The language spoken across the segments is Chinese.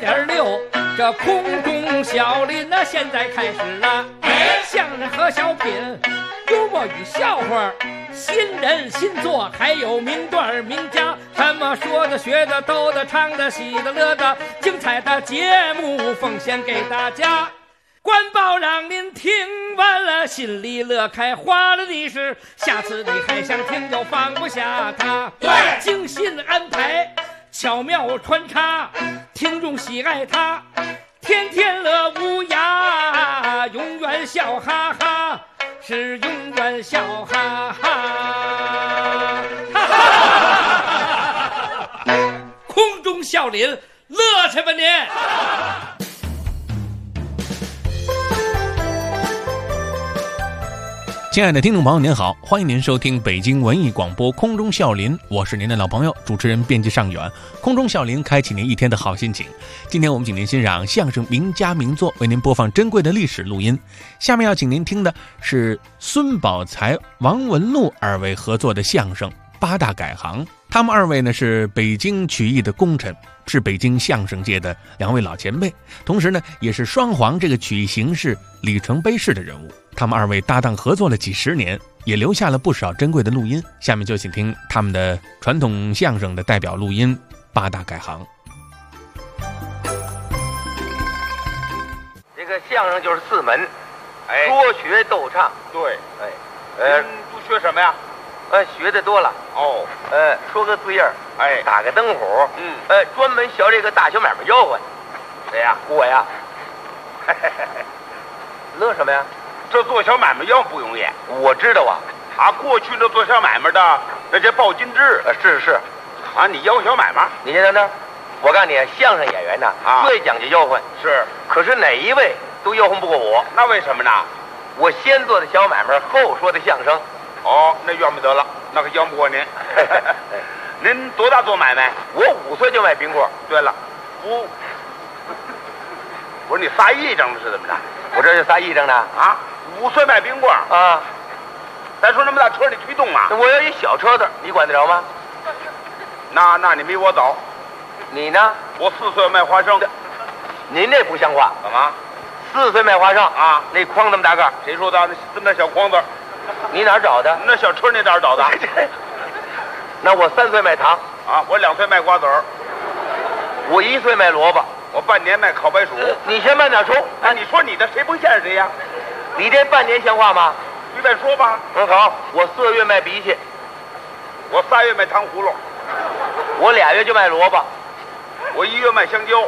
100.6，这空中笑林呢，现在开始了。相声和小品，幽默与笑话，新人新作，还有名段名家，什么说的、学的、逗的、唱的、喜的、乐的，精彩的节目奉献给大家。官报让您听完了，心里乐开花了的是，下次你还想听就放不下它。对，精心安排，巧妙穿插，听众喜爱它，天天乐无涯，永远笑哈哈，是永远笑哈哈。哈哈空中笑林，乐去吧您！ 亲爱的听众朋友您好，欢迎您收听北京文艺广播空中笑林，我是您的老朋友主持人编辑尚远。空中笑林开启您一天的好心情。今天我们请您欣赏相声名家名作，为您播放珍贵的历史录音。下面要请您听的是孙宝才、王文禄二位合作的相声《八大改行》。他们二位呢是北京曲艺的功臣，是北京相声界的两位老前辈，同时呢也是双簧这个曲艺形式里程碑式的人物。他们二位搭档合作了几十年，也留下了不少珍贵的录音。下面就请听他们的传统相声的代表录音《八大改行》。 这个相声就是四门，说学逗唱。 对，您都学什么呀？ 学的多了。 哦， 说个对印儿，打个灯虎，专门学这个大小买卖吆喝。谁呀？我呀。乐什么呀？ 这做小买卖要不容易。 我知道啊， 过去这做小买卖的，那叫报金制。 是。 你吆小买卖？ 你等等，我告诉你，相声演员呢，最讲究吆喝。 是。 可是哪一位都吆喝不过我。 那为什么呢？ 我先做的小买卖，后说的相声。 哦，那怨不得了，那可吆不过您。您多大做买卖？ 我5岁就卖冰棍。 对了，我说你撒癔症是怎么着？ 我这就撒癔症呢。 5岁卖冰棍啊！ 再说那么大车里推动啊？ 我有一小车子，你管得着吗？ 那你没我早。 你呢？ 我4岁卖花生。 您这不像话。 干嘛 ？4岁卖花生啊？那筐这么大个， 谁说的？那这么大小筐子， 你哪儿找的？ 那小车你哪儿找的？ 那我3岁卖糖我2岁卖瓜子儿， 我1岁卖萝卜， 我半年卖烤白薯。 你先慢点说。 你说你的，谁不欠谁呀？ 你这半年像话吗？ 随便说吧。 好，我4月卖荸荠， 我3月卖糖葫芦， 我2月就卖萝卜， 我1月卖香蕉。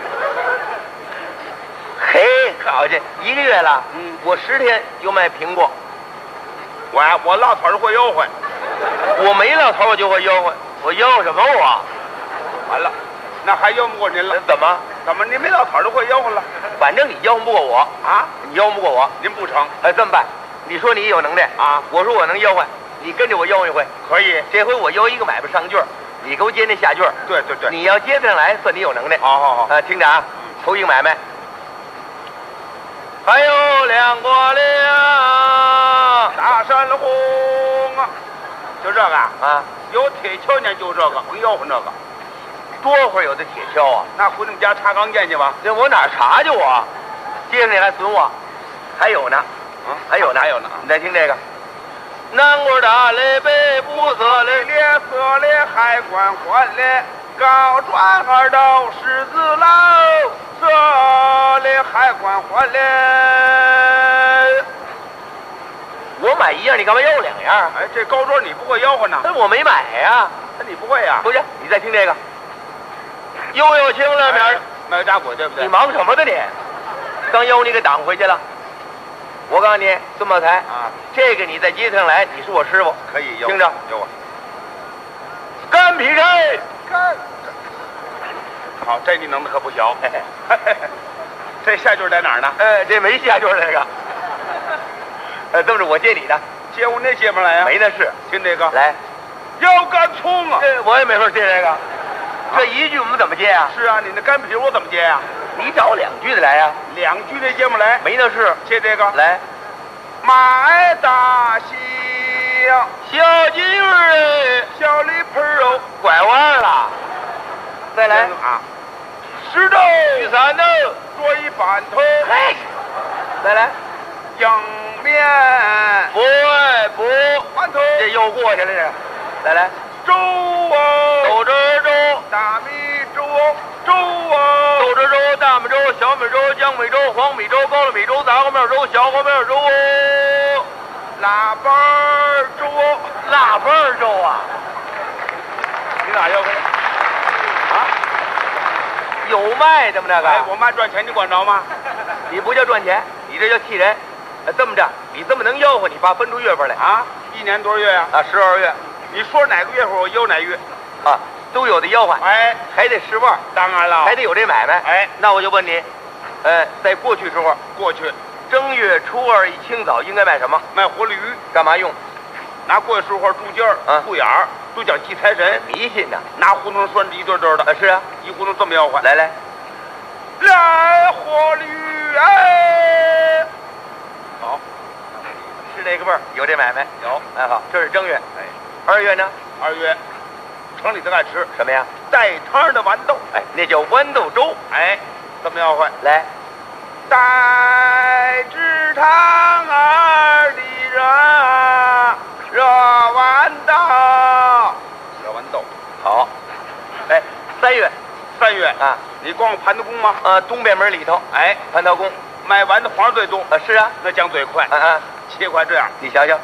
嘿，好去1个月了。我10天就卖苹果。 我老头儿会吆喝。 我没老头我就会吆喝，我吆喝什么我？ 完了，那还吆不过您了？ 怎么？ 您没老头儿都会吆喝了？ 反正你吆喝不过我你吆喝不过我， 您不成。 这么办？你说你有能耐我说我能吆喝，你跟着我吆喝一回。 可以。 这回我吆一个买卖上句儿，你给我接那下句儿。 对， 你要接上来，算你有能耐。 好。 听着啊，头一个买卖。还有2国梁， 大山红就这个有铁锹呢，就这个会吆喝那个。 多会儿有的铁锹啊？ 那回你们家查钢剑去吧。 这我哪查去我？接着你还损我？还有呢，还有呢。你再听这个。南国大嘞，北不色嘞， 列色嘞，海关环嘞，高转2道狮子楼，色嘞，海关环嘞。 我买1样，你干嘛要2样？ 这高桌你不会吆喝呢？ 我没买呀。 你不会呀？ 不是，你再听这个。悠悠青了面卖个炸鬼，对不对？ 你忙什么呢你？刚吆你给挡回去了。我告诉你，孙宝才这个你再接上来，你是我师傅。 可以听着， 有我。 干皮菜， 好，这你能的可不小。这下句在哪儿呢？ 这没下句这个。这么着，我接你的。 接我那接不来呀？ 没那事。 听这个， 来， 要干葱啊！ 我也没法接这个。这一句我们怎么接啊？ 是啊，你那干皮我怎么接呀？ 你找2句的来呀。 2句这接不来， 没那事。 接这个， 来， 买大西洋， 小金鱼儿， 小李盆肉， 拐弯了。再来石头山头， 坐一板头。 嘿，来， 迎面不， 板头。 这又过去了这，来， 粥啊， 豆汁粥， 大米粥，粥啊， 豆汁粥、大米粥、小米粥、江米粥、黄米粥、高粱米粥、大黄面粥、小黄面粥哦， 腊八粥， 腊八粥啊！ 你哪要回来？啊？ 有卖的吗？那个？ 哎，我妈赚钱，你管着吗？ 你不叫赚钱，你这叫气人。这么着，你这么能吆喝，你爸分出月份来啊？一年多少月呀？ 啊，12月。 你说哪个月份，我吆哪月。 啊，都有的吆喝。 哎， 还得10万。 当然了， 还得有这买卖。 哎， 那我就问你，在过去时候，正月初2一清早应该卖什么？ 卖活驴， 干嘛用？ 拿过去时候猪尖儿、兔眼儿，都讲祭财神， 迷信呢。 拿胡同拴着一对对的。 是啊， 一胡同这么吆喝。 来， 活驴哎！好， 是这个味儿，有这买卖。 有。 哎好，这是正月。 哎 ，2月呢 ？2月，城里头爱吃什么呀？ 带汤的豌豆。 哎，那叫豌豆粥。 哎，这么吆喝。 来， 带汁汤儿的热豌豆。 好。哎，3月啊， 你逛蟠桃宫吗？ 东边门里头。 哎， 蟠桃宫卖豌豆黄最多。 是啊， 那讲最快。切块这样， 你瞧瞧。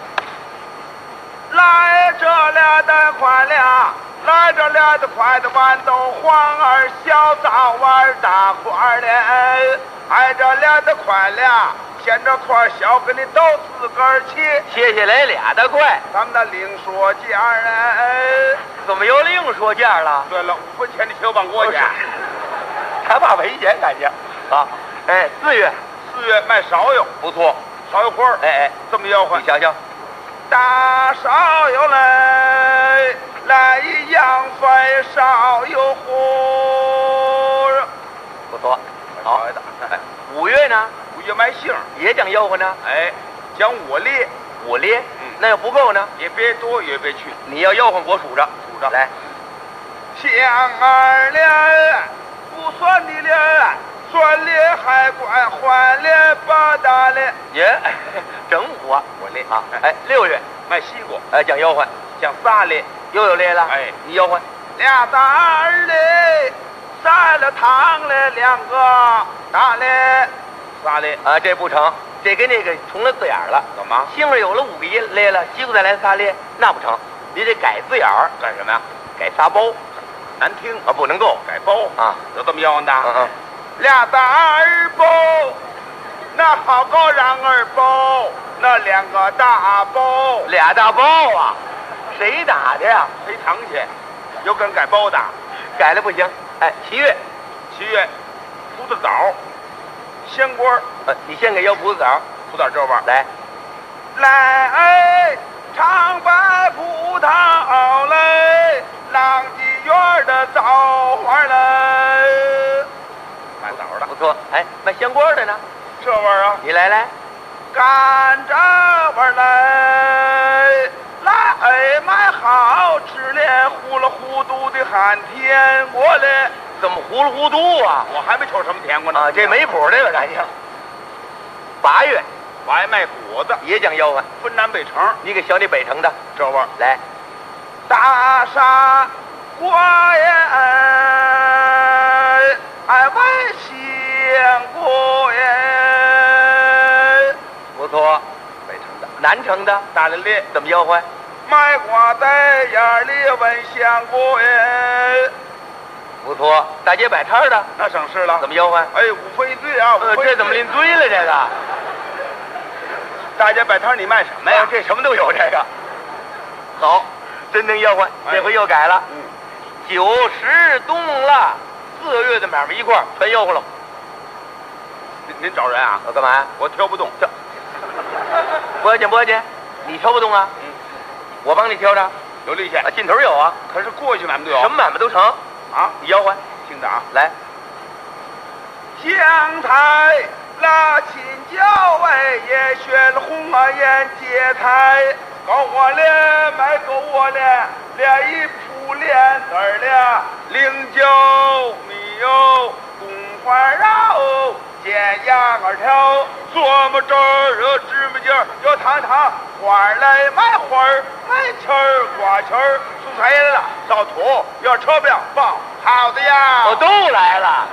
来这俩的快俩，来这俩的快的豌豆黄儿小枣儿大块的，哎这俩的快俩，现这块小给你都自个儿切下来俩的快。 咱们的另说价儿怎么又另说价了？ 对了，5分钱的小棒锅去， 他爸赔钱感情啊。哎，4月卖芍药， 不错， 芍药花儿。 哎， 这么吆喝， 你瞧瞧。 大芍药来一样分芍药糊， 不错。好，5月呢 ？5月卖杏， 也讲吆喝呢。 哎，讲我列， 那要不够呢？ 也别多也别去， 你要吆喝我数着来。 香儿咧，不算的咧，算咧还管还咧八大咧。 耶，整我列啊！哎，6月卖西瓜， 哎，讲吆喝， 讲仨咧， 又有列了。 哎， 你吆喝俩大儿咧，塞了糖咧，2个大咧，3咧啊，这不成，这跟那个重了字眼了。 干嘛？ 杏儿有了5个音列了，西瓜再来仨列，那不成，你得改字眼儿。 干什么呀？ 改仨包， 难听啊，不能够改包啊， 有这么吆喝的。 俩大儿包，那好高让儿包，那2个大包， 俩大包啊，谁打的呀？ 赔偿去，有跟改包的， 改了不行。哎，7月葡萄枣，鲜瓜你先给要葡萄枣， 葡萄这味儿来， 长白葡萄嘞，浪迹园的枣花嘞，卖枣的不错。哎，卖香瓜的呢？ 这味儿啊， 你来， 甘蔗味儿嘞，卖好吃嘞，糊里糊涂的喊甜过嘞， 怎么糊里糊涂啊？ 我还没瞅什么甜过呢。 啊，这没谱这个感情。8月我爱卖果子， 也讲吆喝， 分南北城。 你给小你北城的这味儿来， 大傻瓜呀，爱卖香果呀， 不错。 北城的南城的大连列怎么吆喝？ 卖瓜在眼里闻香果呀， 不错。大街摆摊的那省事了。 怎么吆喝？ 哎，5分一醉啊！ 这怎么拎醉了？这个大街摆摊你卖什么呀？ 这什么都有这个。好，真能吆喝，这回又改了。9、10冬了，4月的买卖一块全吆喝了。 您找人啊？ 我干嘛呀？ 我挑不动。 不要紧，你挑不动啊？我帮你挑着， 有利线啊，劲头有啊。 可是过去买卖都有， 什么买卖都成啊！ 你吆喝， 听着啊， 来， 香台拉青椒哎，也选红啊眼芥菜，高我咧，买够我咧，连一铺连子儿咧，09米油，冬花啊。 羊儿条，琢磨着热芝麻筋儿，有汤汤花儿来买花儿，买钱儿挂钱儿，蔬菜了找土，有车票报好的呀。 我都来了，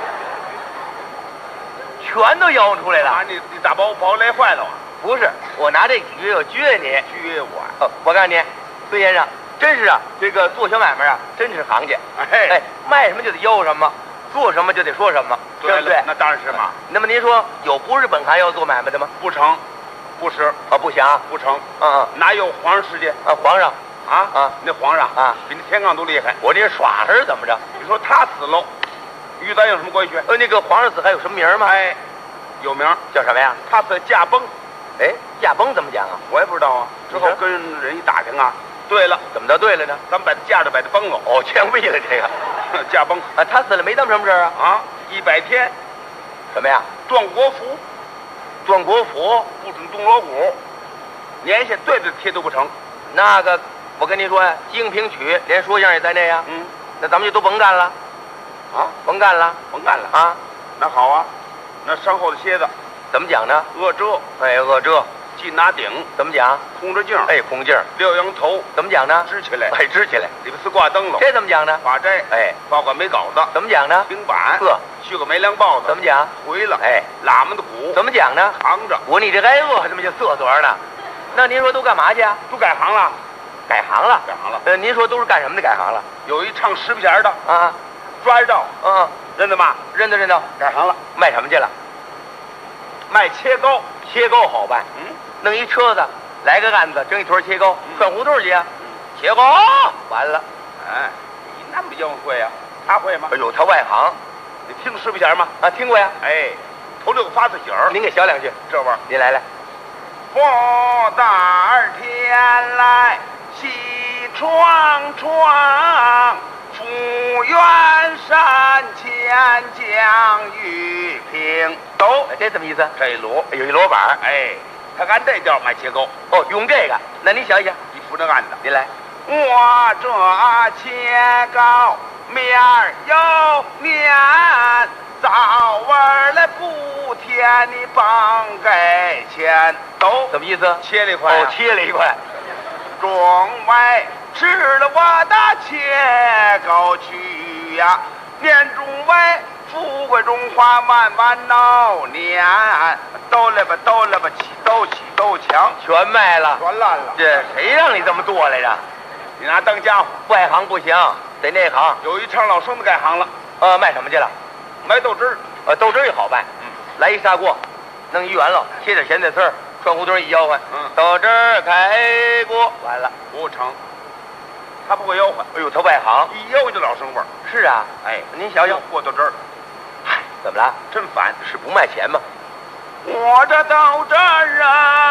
全都吆出来了。 啊，你咋把我累坏了啊？ 不是，我拿这几个月我撅你。 撅我。 我告诉你，孙先生，真是啊，这个做小买卖啊，真是行家。 哎， 卖什么就得吆什么，做什么就得说什么，对不对？ 那当然是嘛。 那么您说有不是本行要做买卖的吗？ 不成，不是啊，不行， 不成。哪有皇上世界啊？皇上啊，那皇上啊， 比那天罡都厉害。 我这是耍还是怎么着？ 你说他死喽，与咱有什么关系？ 那个皇上死还有什么名吗？ 哎，有名， 叫什么呀？ 他死驾崩。 哎，驾崩怎么讲啊？ 我也不知道啊。之后跟人一打听啊，对了， 怎么着对了呢？ 咱们把他架着，把他崩了。 哦，枪毙了这个， 驾崩啊，他死了没当什么事啊？ 啊，100天， 什么呀？ 断国符， 断国符， 不准动锣鼓，年下对着贴都不成。 那个，我跟您说呀，京评曲连说相声也在内呀。那咱们就都甭干了， 啊， 甭干了， 甭干了啊。 那好啊，那身后的蝎子怎么讲呢？ 阿遮， 哎，阿遮， 进拿顶怎么讲？ 空着镜， 哎，空镜， 六羊头怎么讲呢？ 支起来， 哎，支起来， 里边4挂灯笼， 这怎么讲呢？ 发斋， 哎， 包个煤稿子， 怎么讲呢？ 平板，续个煤粮包子， 怎么讲？ 回了， 哎， 喇嘛的鼓， 怎么讲呢？ 扛着。 我你这挨饿怎么就瑟瑟呢？那您说都干嘛去啊？ 都改行了， 改行了， 改行了。 您说都是干什么的改行了？ 有一唱十皮钱的啊， 抓着道，认得吗？ 认得认得， 改行了， 卖什么去了？ 卖切糕， 切糕好办，弄一车子，来个案子，蒸一坨切糕，串胡同去啊，切糕完了。 哎，你那么硬会呀？他会吗？ 哎呦，他外行， 你听十皮钱吗？ 啊，听过呀。 哎，头6个发字醒儿， 您给小两句， 这玩意儿， 您来来。 风大天来西闯闯，福源山前将玉屏。走， 这什么意思？ 这一摞， 有一摞板， 哎，他按这调卖切糕。 哦，用这个，那你想一想， 你扶着案子， 您来。 我这切糕面儿有面，早晚来补贴你帮给钱。走， 什么意思？ 切了一块， 哦，切了一块。 众位吃了我的切糕去呀，年中位富贵荣华万万闹年，都来吧都来吧，起都抢， 全卖了， 全烂了。 这谁让你这么做来着？ 你拿当家伙， 外行不行，得内行。 有一唱老生的改行了， 卖什么去了？ 卖豆汁儿。 豆汁儿也好办，来一砂锅，弄一圆了，切点咸菜丝儿，串胡同一吆喝，豆汁儿开锅，完了不成。他不会吆喝， 哎呦，他外行， 一吆喝就老生味儿。 是啊， 哎， 您想想， 和豆汁儿， 嗨，怎么了？ 真烦， 是不卖钱吗？ 我这豆汁儿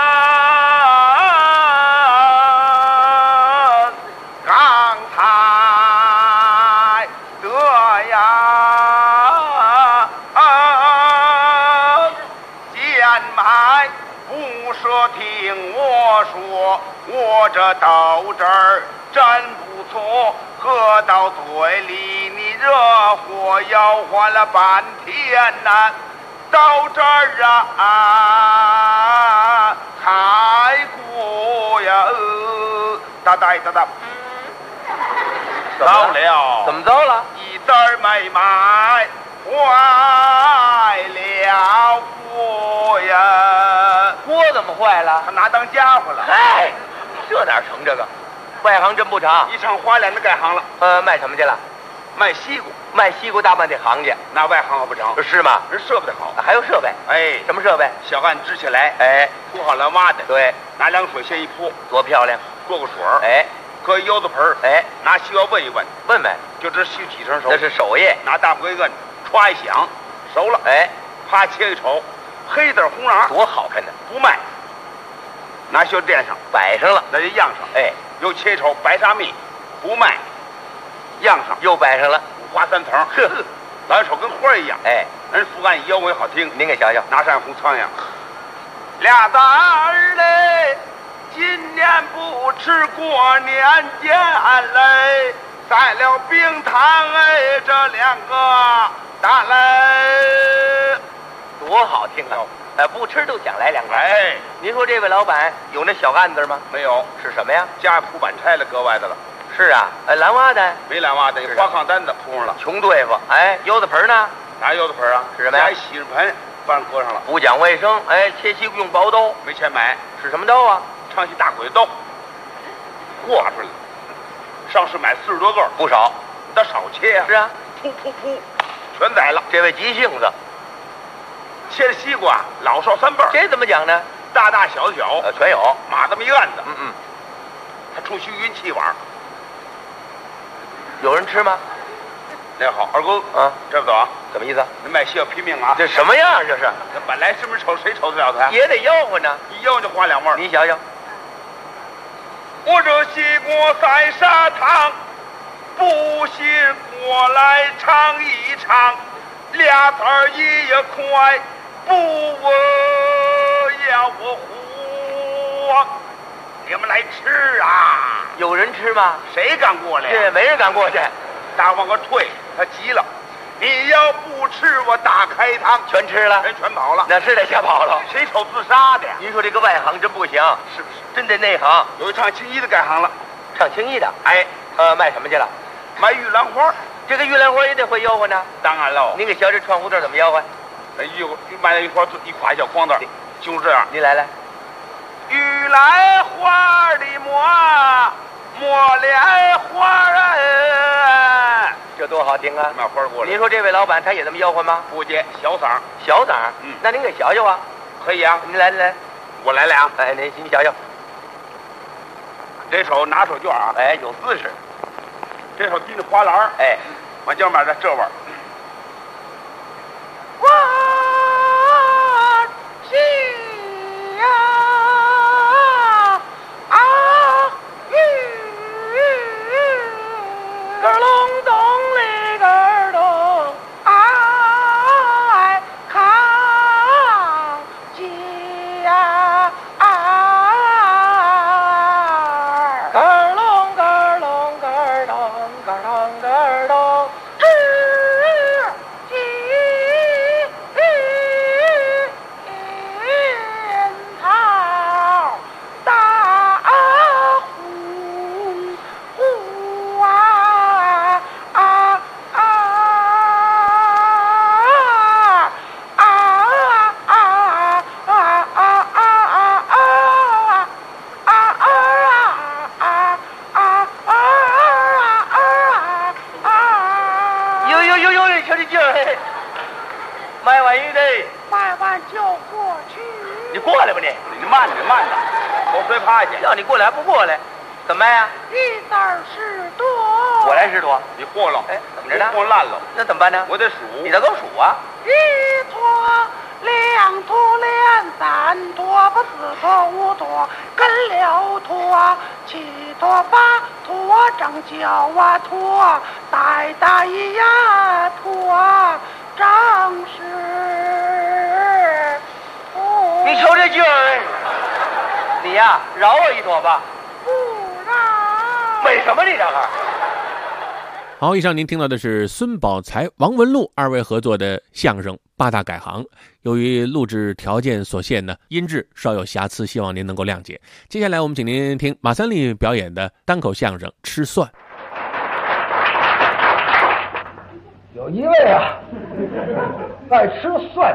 啊，刚才得呀，贱卖不舍听我说，我这豆汁儿真不错，喝到嘴里你热火摇晃了半天呐。豆汁儿啊，开锅呀，哒哒哒哒，糟了， 怎么糟了？ 一子儿没买，坏了锅呀！ 锅怎么坏了？ 他拿当家伙了。 嗨，这哪成这个？外行真不成。 一唱花脸的改行了。 卖什么去了？ 卖西瓜。 卖西瓜大半得行家， 那外行可不成。 是吗？ 人设备得好， 还有设备。 哎， 什么设备？ 小案支起来， 哎， 铺好蓝蛙的， 对， 拿凉水先一泼， 多漂亮， 过个水儿， 哎， 搁一腰子盆儿， 哎， 拿西瓜问一问， 问问， 就知洗几成熟。 那是手艺。 拿大龟摁，歘一响，熟了， 哎， 啪切一瞅，黑字红瓤， 多好看呢！ 不卖，拿袖垫上， 摆上了， 那就样上， 哎， 又切一瞅，白沙蜜，不卖，样上， 又摆上了， 五花三层，呵，老手跟花一样， 哎， 人副干一吆喝好听， 您给瞧瞧， 拿上红苍蝇，俩子儿嘞，今年不吃过年见嘞，塞了冰糖哎，这2个大嘞， 多多好听啊！不吃都想来两个。 哎， 您说这位老板有那小案子吗？ 没有， 是什么呀？ 家铺板拆了，搁外头了。 是啊，蓝袜的没蓝袜的，花炕单子铺上了。 穷对付。哎，柚子盆呢？ 哪柚子盆啊？ 是什么呀？ 加一洗浴盆，帮人搁上了。 不讲卫生。哎，切西瓜用薄刀， 没钱买， 是什么刀啊？ 长期大鬼刀，挂出来了。上市买40多个， 不少。 那少切呀？ 是啊， 噗噗噗，全宰了。 这位急性子， 切的西瓜老少3辈儿， 这怎么讲呢？ 大大小小全有。 码这么一案子。他出去运气碗。 有人吃吗？ 那好，二哥啊， 这不走啊？ 什么意思？ 你卖西瓜拼命啊？ 这什么样？这是？ 这本来是不是瞅谁瞅得了他？ 也得吆喝呢。 一吆就花2味。 你想想， 我这西瓜赛砂糖，不信过来尝一尝，2字儿也快，不我要我活。你们来吃啊！ 有人吃吗？ 谁敢过来？ 这没人敢过去。 大往个退，他急了。你要不吃，我大开膛。 全吃了， 人全跑了。 那是得吓跑了。 谁瞅自杀的呀？ 您说这个外行真不行， 是不是？ 真得内行。 有一唱青衣的改行了， 唱青衣的。 哎， 卖什么去了？ 卖玉兰花。 这个玉兰花也得会吆喝呢。 当然喽。 您给小这串胡同怎么吆喝？ 那卖那玉花一挎小筐子，就是这样。 您来。 玉兰花的莫莲花啊， 这多好听啊！ 卖花过来。 您说这位老板他也这么吆喝吗？ 不接，小嗓。 小嗓。那您给瞧瞧啊。 可以啊。 您来。 我来俩。 哎，您瞧瞧。 这手拿手绢啊。 哎，有姿势。 这手提着花篮。 哎， 往脚面这味儿。 我喜呀个隆咚哩个咚，哎，康鸡呀，个隆个隆个咚个咚个咚，吃鸡桃大虎啊！有，瞧这劲儿！卖完鱼的， 卖完就过去。 你过来吧你慢着，我随趴下。 让你过来还不过来，怎么卖呀 ？1字儿10多。 我来10多。 你和了？ 哎，怎么着呢？ 和烂了。 那怎么办呢？ 我得数。 你再给我数啊 ！1坨、2坨、连3坨、不4坨、5坨，跟6坨、7坨、8坨，整脚啊坨，大一呀坨，正是。 你瞅这劲儿，你呀，饶我1坨吧。 不让。 为什么你这个？ 好，以上您听到的是孙宝才、王文璐2位合作的相声《8大改行》。由于录制条件所限呢，音质稍有瑕疵，希望您能够谅解。接下来我们请您听马三立表演的单口相声《吃蒜》。 有一位啊，爱吃蒜，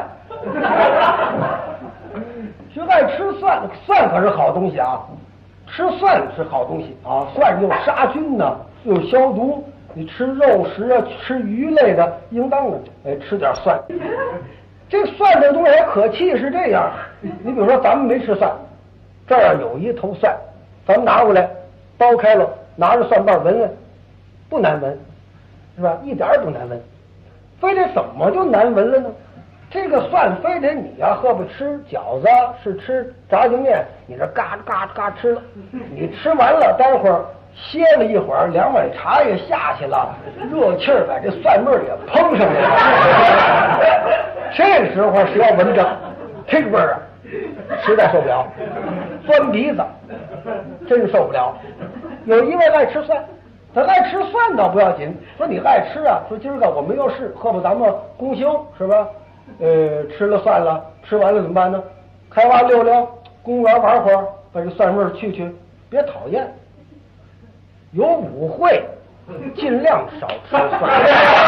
就爱吃蒜，蒜可是好东西啊，吃蒜是好东西啊，蒜又杀菌呢，又消毒。你吃肉食啊，吃鱼类的，应当的，吃点蒜。这蒜这东西还可气是这样，你比如说咱们没吃蒜，这儿有一头蒜，咱们拿过来，剥开了，拿着蒜瓣闻闻，不难闻，是吧？一点也不难闻，非得怎么就难闻了呢？这个蒜非得你呀，喝不吃饺子是吃炸酱面，你这嘎嘎嘎吃了，你吃完了，待会儿歇了一会儿，2碗茶也下去了，热气儿把这蒜味儿也喷上来了。这时候谁要闻着这个味儿啊，实在受不了，钻鼻子，真受不了。有一位爱吃蒜，他爱吃蒜倒不要紧，说你爱吃啊，说今儿个我没有事，喝不咱们公休是吧？ 吃了算了，吃完了怎么办呢？开挖溜溜，公园玩会儿，把这蒜味儿去，别讨厌。有舞会，尽量少吃蒜。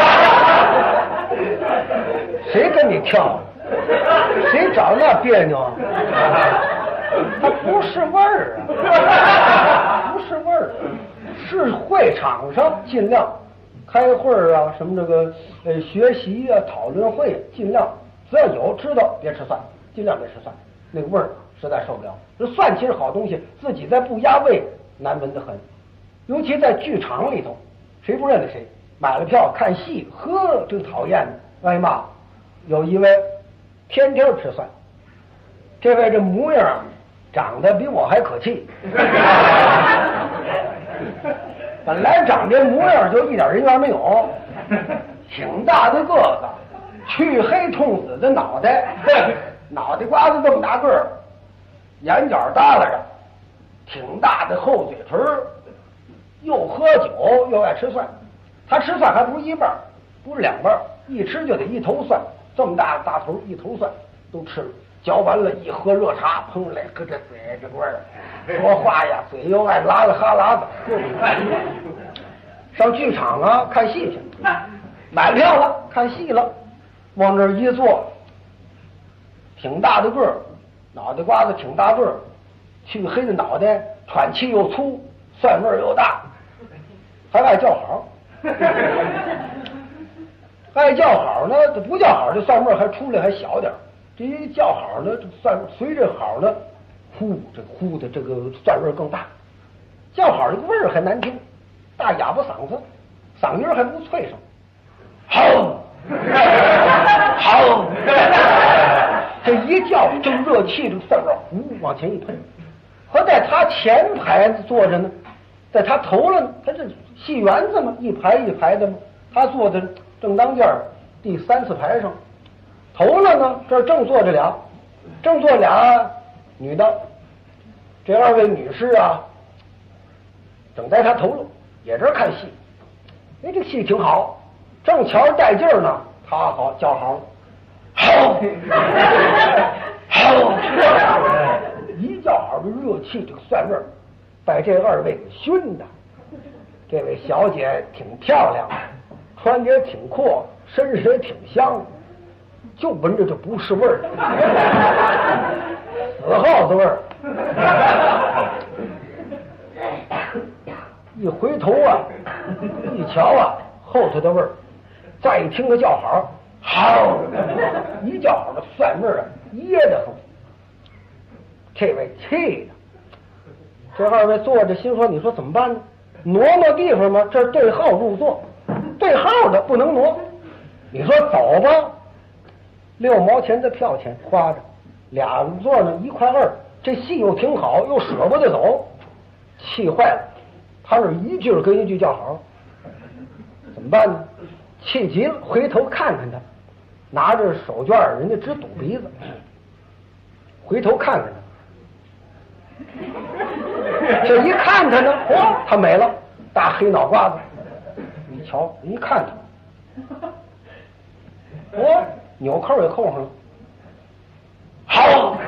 谁跟你跳？谁找那别扭啊？它不是味儿啊，不是味儿，是会场上尽量开会啊，什么这个学习啊、讨论会，尽量只要有知道别吃蒜，尽量别吃蒜，那个味儿实在受不了。这蒜其实好东西，自己再不压味，难闻得很。尤其在剧场里头，谁不认得谁？买了票看戏，呵，真讨厌的。哎妈，有一位天天吃蒜，这位这模样长得比我还可气。本来长这模样就一点人缘没有，挺大的个子，黢黑通紫的脑袋，脑袋瓜子这么大个儿，眼角耷拉着，挺大的厚嘴唇，又喝酒又爱吃蒜。他吃蒜还不是一半，不是两半，一吃就得一头蒜，这么大的大头一头蒜都吃了。嚼完了，一喝热茶，砰来，搁这嘴这味儿，说话呀，嘴又爱拉了哈喇子。上剧场啊，看戏去，买票了，看戏了，往这儿一坐，挺大的个儿，脑袋瓜子挺大个儿，黢黑的脑袋，喘气又粗，蒜味儿又大，还爱叫好。爱叫好呢，这不叫好，这蒜味儿还出来还小点儿。这一叫好呢，这蒜随着好呢，呼的这个蒜味更大。叫好这个味儿还难听，大哑巴嗓子，嗓音还不脆声。好，好，这一叫正热气，这个蒜味呼往前一喷。和在他前排坐着呢，在他头了呢，他这戏园子嘛，一排一排的嘛，他坐的正当间第3次排上。头了呢，这儿正坐着俩女的，这2位女士啊，正在他头了，也这看戏。哎，这戏挺好，正瞧带劲儿呢，他好叫好了，好，好，一叫好的热气，这个蒜味儿，把这2位给熏的。这位小姐挺漂亮，穿的也挺阔，身上也挺香。就闻着这不是味儿，死耗子味儿。一回头啊，一瞧啊，后头的味儿，再一听个叫好，好，一叫好的蒜味儿啊，噎得很。这位气的，这2位坐着，心说：你说怎么办呢？挪地方吗？这儿对号入座，对号的不能挪。你说走吧。6毛钱的票钱花着，2座呢1块2，这戏又挺好，又舍不得走，气坏了。他是一句跟一句叫好，怎么办呢？气急了，回头看看他，拿着手绢，人家直堵鼻子。回头看看他，这一看他呢，嚯，他没了，大黑脑瓜子。你瞧，一看他，嚯！纽扣也扣上了，好，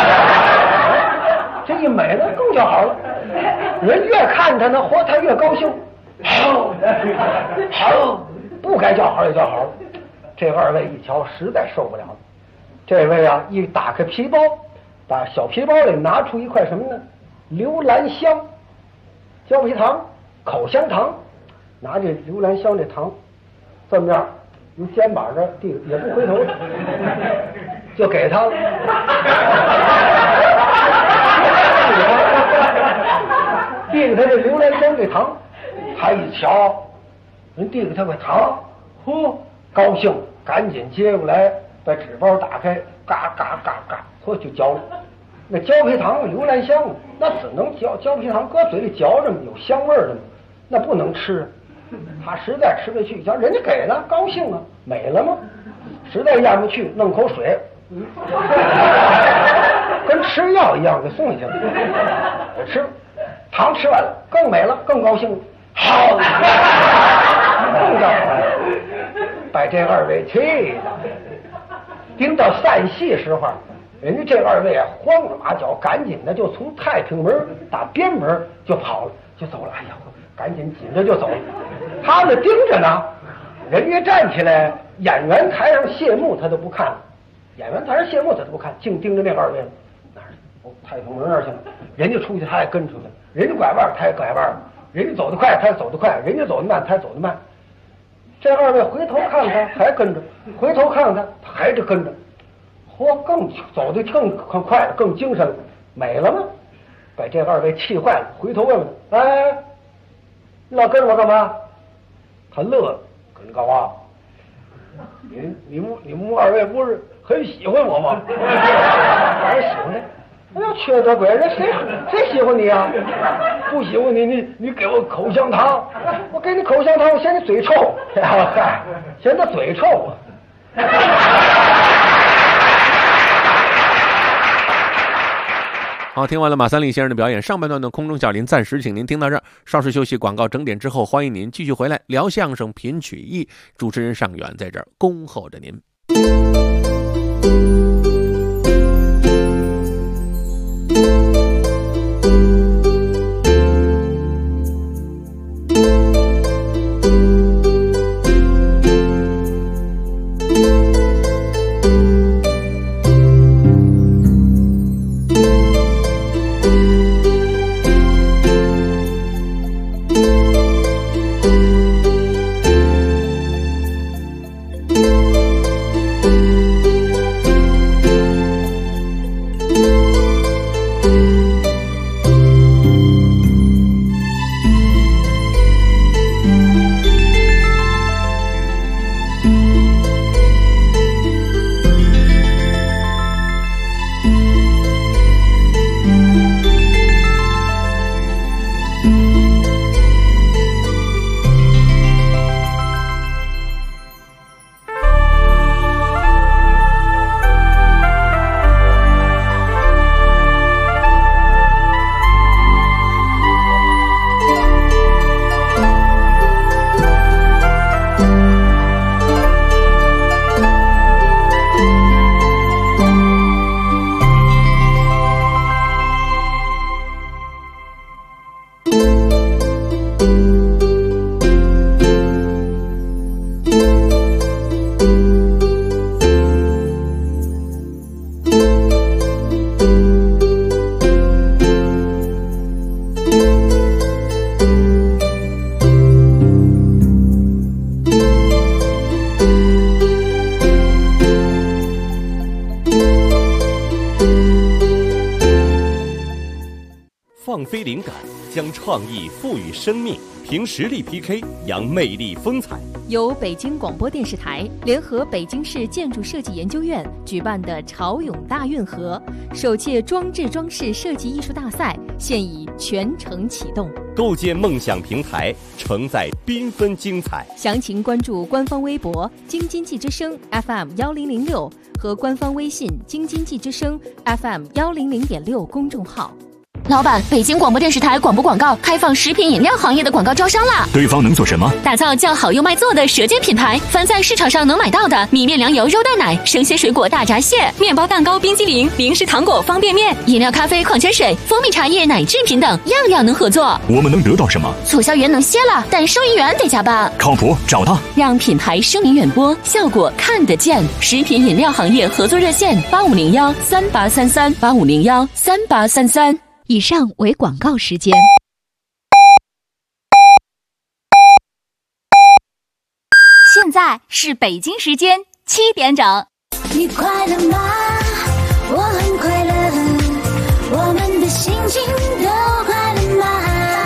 这一美呢更叫好了。人越看他呢，嚯，他越高兴。好，好，不该叫好也叫好。这2位一瞧，实在受不了了。这位啊，一打开皮包，把小皮包里拿出一块什么呢？刘兰香、胶皮糖、口香糖，拿这刘兰香这糖，这么样。由肩膀这递，也不回头，就给他了。递给他这刘兰香这糖，他一瞧，人递给他块糖，呼，高兴，赶紧接过来，把纸包打开，嘎嘎嘎嘎，嚯就嚼了。那胶皮糖刘兰香，那只能胶皮糖搁嘴里嚼着，有香味的嘛，那不能吃。他实在吃不去，瞧人家给了，高兴啊，美了吗？实在咽不去，弄口水，跟吃药一样给送下去了。吃糖吃完了，更美了，更高兴了。好，更叫好，把这2位气的。 顶到散戏时候，人家这二位啊，慌了马脚，赶紧的就从太平门打边门就跑了，就走了。哎呀，赶紧紧着就走了。他们盯着呢，人家站起来，演员台上谢幕他都不看了，演员台上谢幕他都不看，净盯着那二位了。哪儿？哦，太平门那儿去了。人家出去，他也跟出去了。人家拐弯，他也拐弯。人家走得快，他也走得快；人家走得慢，他也走得慢。这二位回头看他，还跟着；回头看他，他还是跟着。嚯，更走得更快了，更精神了，美了吗？把这二位气坏了，回头问问：“哎，你老跟着我干嘛？”他乐了，跟着干嘛？你们二位不是很喜欢我吗？哪儿喜欢呢？哎呀，缺德鬼！人谁喜欢你啊？不喜欢你给我口香糖，我给你口香糖，我嫌你嘴臭。嗨，嫌他嘴臭啊！ 好，听完了马三立先生的表演，上半段的空中小林暂时请您听到这儿，稍事休息，广告整点之后，欢迎您继续回来聊相声品曲艺，主持人尚远在这儿恭候着您。 放飞灵感，将创意赋予生命，凭实力 PK， 扬魅力风采。 由北京广播电视台联合北京市建筑设计研究院举办的潮涌大运河首届装置装饰设计艺术大赛现已全程启动， 构建梦想平台，承载缤纷精彩。 详情关注官方微博京津冀之声 FM1006 和官方微信京津冀之声 FM100.6 公众号。 老板，北京广播电视台广播广告开放食品饮料行业的广告招商啦！ 对方能做什么？ 打造叫好又卖座的舌尖品牌，凡在市场上能买到的米面粮油肉蛋奶、生鲜水果大闸蟹、面包蛋糕、冰激凌、零食糖果、方便面、饮料咖啡、矿泉水、蜂蜜茶叶、奶制品等，样样能合作。 我们能得到什么？ 促销员能歇了，但收银员得加班。 靠谱，找他， 让品牌声名远播，效果看得见。食品饮料行业合作热线8501383385013833。以上为广告时间。 现在是北京时间7点整。 你快乐吗？我很快乐，我们的心情都快乐吗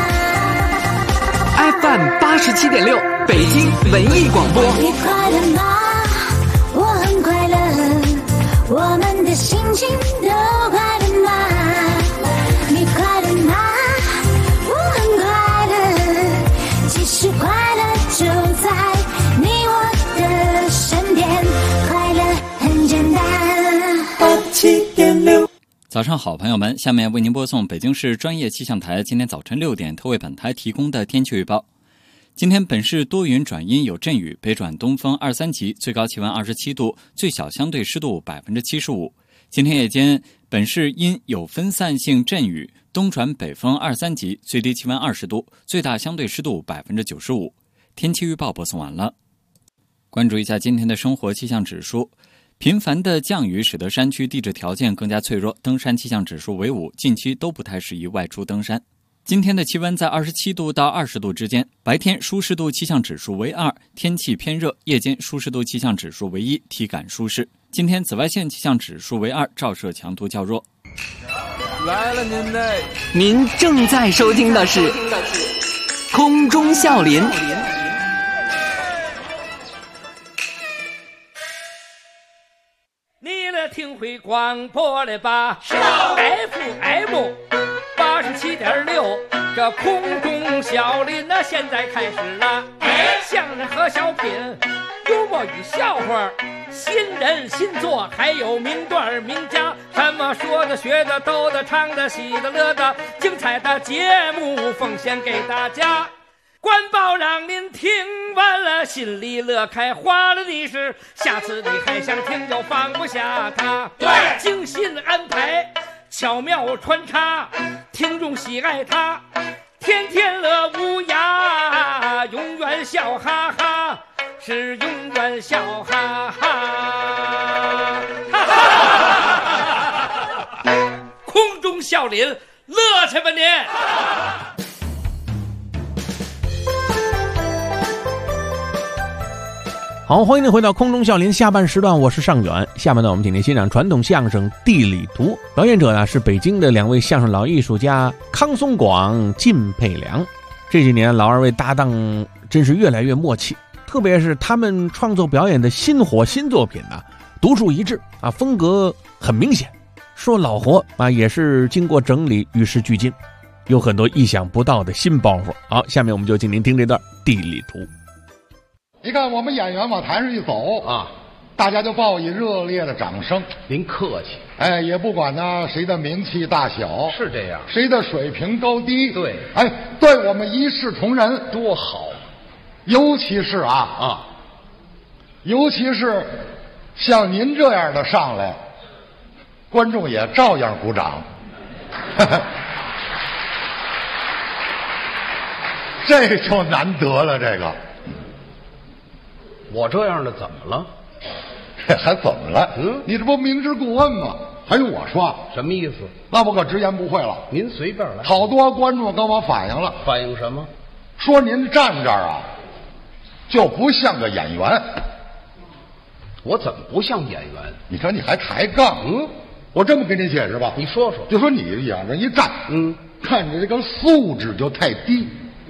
？FM 87.6，北京文艺广播。 你快乐吗？我很快乐，我们的心情都快乐吗？你快乐吗？我很快乐，其实快乐就在你我的身边，快乐很简单。87.6。 早上好，朋友们，下面为您播送北京市专业气象台今天早晨6点特为本台提供的天气预报。 今天本市多云转阴有阵雨，北转东风2、3级，最高气温27度，最小相对湿度75%。今天夜间本市阴有分散性阵雨，东转北风2、3级，最低气温20度，最大相对湿度95%。天气预报播送完了。关注一下今天的生活气象指数。频繁的降雨使得山区地质条件更加脆弱，登山气象指数为5，近期都不太适宜外出登山。今天的气温在27度到20度之间，白天舒适度气象指数为2，天气偏热；夜间舒适度气象指数为1，体感舒适。今天紫外线气象指数为2，照射强度较弱。 来了您嘞！您正在收听的是空中笑林。 你来听会广播了吧？FM 87.6，这空中笑林那现在开始了。相声和小品，幽默与笑话，新人新作，还有名段名家，什么说的、学的、逗的、唱的、喜的、乐的，精彩的节目奉献给大家。官报让您听完了心里乐开花了的是，下次你还想听就放不下它。对，精心安排，巧妙穿插，听众喜爱它，天天乐无涯，永远笑哈哈，是永远笑哈哈。空中笑林，乐去吧您！ 好，欢迎您回到空中笑林下半时段，我是尚远。下面呢，我们请您欣赏传统相声《地理图》，表演者呢是北京的2位相声老艺术家康松广、靳佩良。这几年老二位搭档真是越来越默契，特别是他们创作表演的新火新作品呢，独树一帜啊，风格很明显。说老活啊，也是经过整理与时俱进，有很多意想不到的新包袱。好，下面我们就请您听这段《地理图》。 你看我们演员往台上一走啊，大家就报以热烈的掌声。 您客气。 哎，也不管呢谁的名气大小， 是这样， 谁的水平高低。 对， 哎，对我们一视同仁， 多好。 尤其是尤其是像您这样的上来，观众也照样鼓掌。这就难得了，这个。 我这样的怎么了？ 这还怎么了？你这不明知故问吗？还用我说？ 什么意思？ 那我可直言不讳了。 您随便来。 好多观众跟我反映了。 反映什么？ 说您站这儿啊，就不像个演员。 我怎么不像演员？ 你看你还抬杠。我这么跟你解释吧。 你说说。 就说你仰着一站，看着这个素质就太低。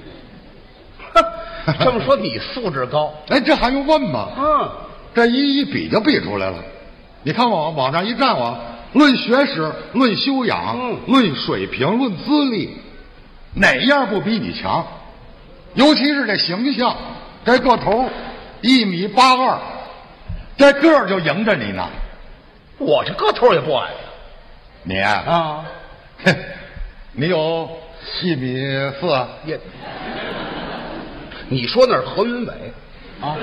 这么说你素质高？ 哎，这还用问吗？这一比就比出来了。你看我往那一站，论学识、论修养、论水平、论资历，哪样不比你强？尤其是这形象，这个头1.82米，这个儿就迎着你呢。 我这个头也不矮呀。 你啊，你有1.4米。 也。你说那是何云伟啊？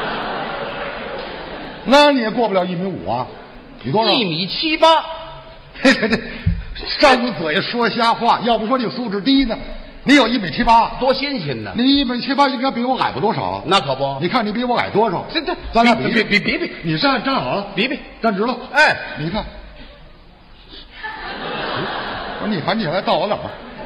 那你也过不了1.5米啊？你多少 ？1.78米。 张嘴说瞎话！要不说你素质低呢，你有1.78米， 多新鲜呢！ 你1.78米应该比我矮不多少？ 那可不。 你看你比我矮多少？ 这， 咱俩比。你站好了， 比， 站直了。 哎， 你看，你看你还到我哪儿？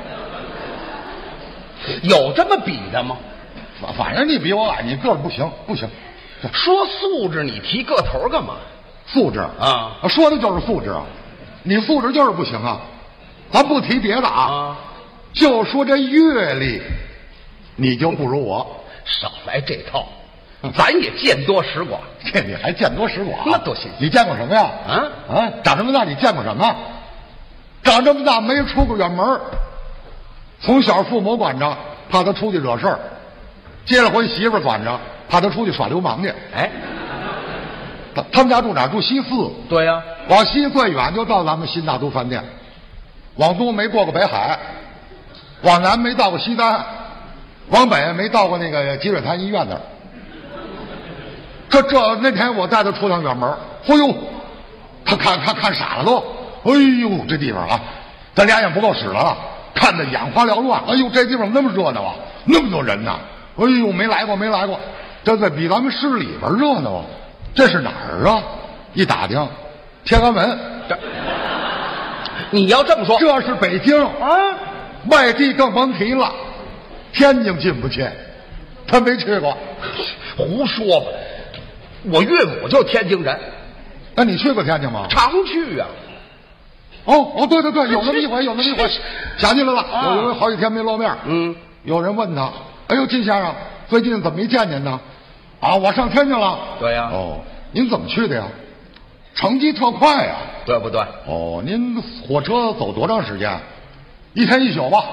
有这么比的吗？ 反正你比我矮，你个儿不行。 说素质，你提个头干嘛？ 素质啊，说的就是素质啊！你素质就是不行啊！咱不提别的啊，就说这阅历，你就不如我。 少来这套，咱也见多识广。 这你还见多识广？ 那多新鲜！ 你见过什么呀？长这么大你见过什么？长这么大没出过远门，从小父母管着，怕他出去惹事儿。结了婚，媳妇儿管着，怕他出去耍流氓去。 哎， 他们家住哪儿？住西四。 对呀， 往西最远就到咱们新大都饭店，往东没过过北海，往南没到过西单， 往北没到过那个积水潭医院那儿。那天我带他出趟远门，哎呦，他看傻了都，哎呦，这地方啊，咱俩眼不够使了，看得眼花缭乱。哎呦，这地方那么热闹啊，那么多人呐，哎呦，没来过，这比咱们市里边热闹啊。这是哪儿啊？一打听，天安门。 你要这么说， 这是北京啊，外地更甭提了，天津进不去，他没去过。 胡说吧，我岳母就天津人。 那你去过天津吗？ 常去啊。 哦，对，有那么一回，想起来了，有一回好几天没露面。有人问他，哎呦，金先生，最近怎么没见您呢？啊，我上天津了。 对呀。 哦，您怎么去的呀？成绩特快呀， 对不对？ 哦，您火车走多长时间？1天1宿吧。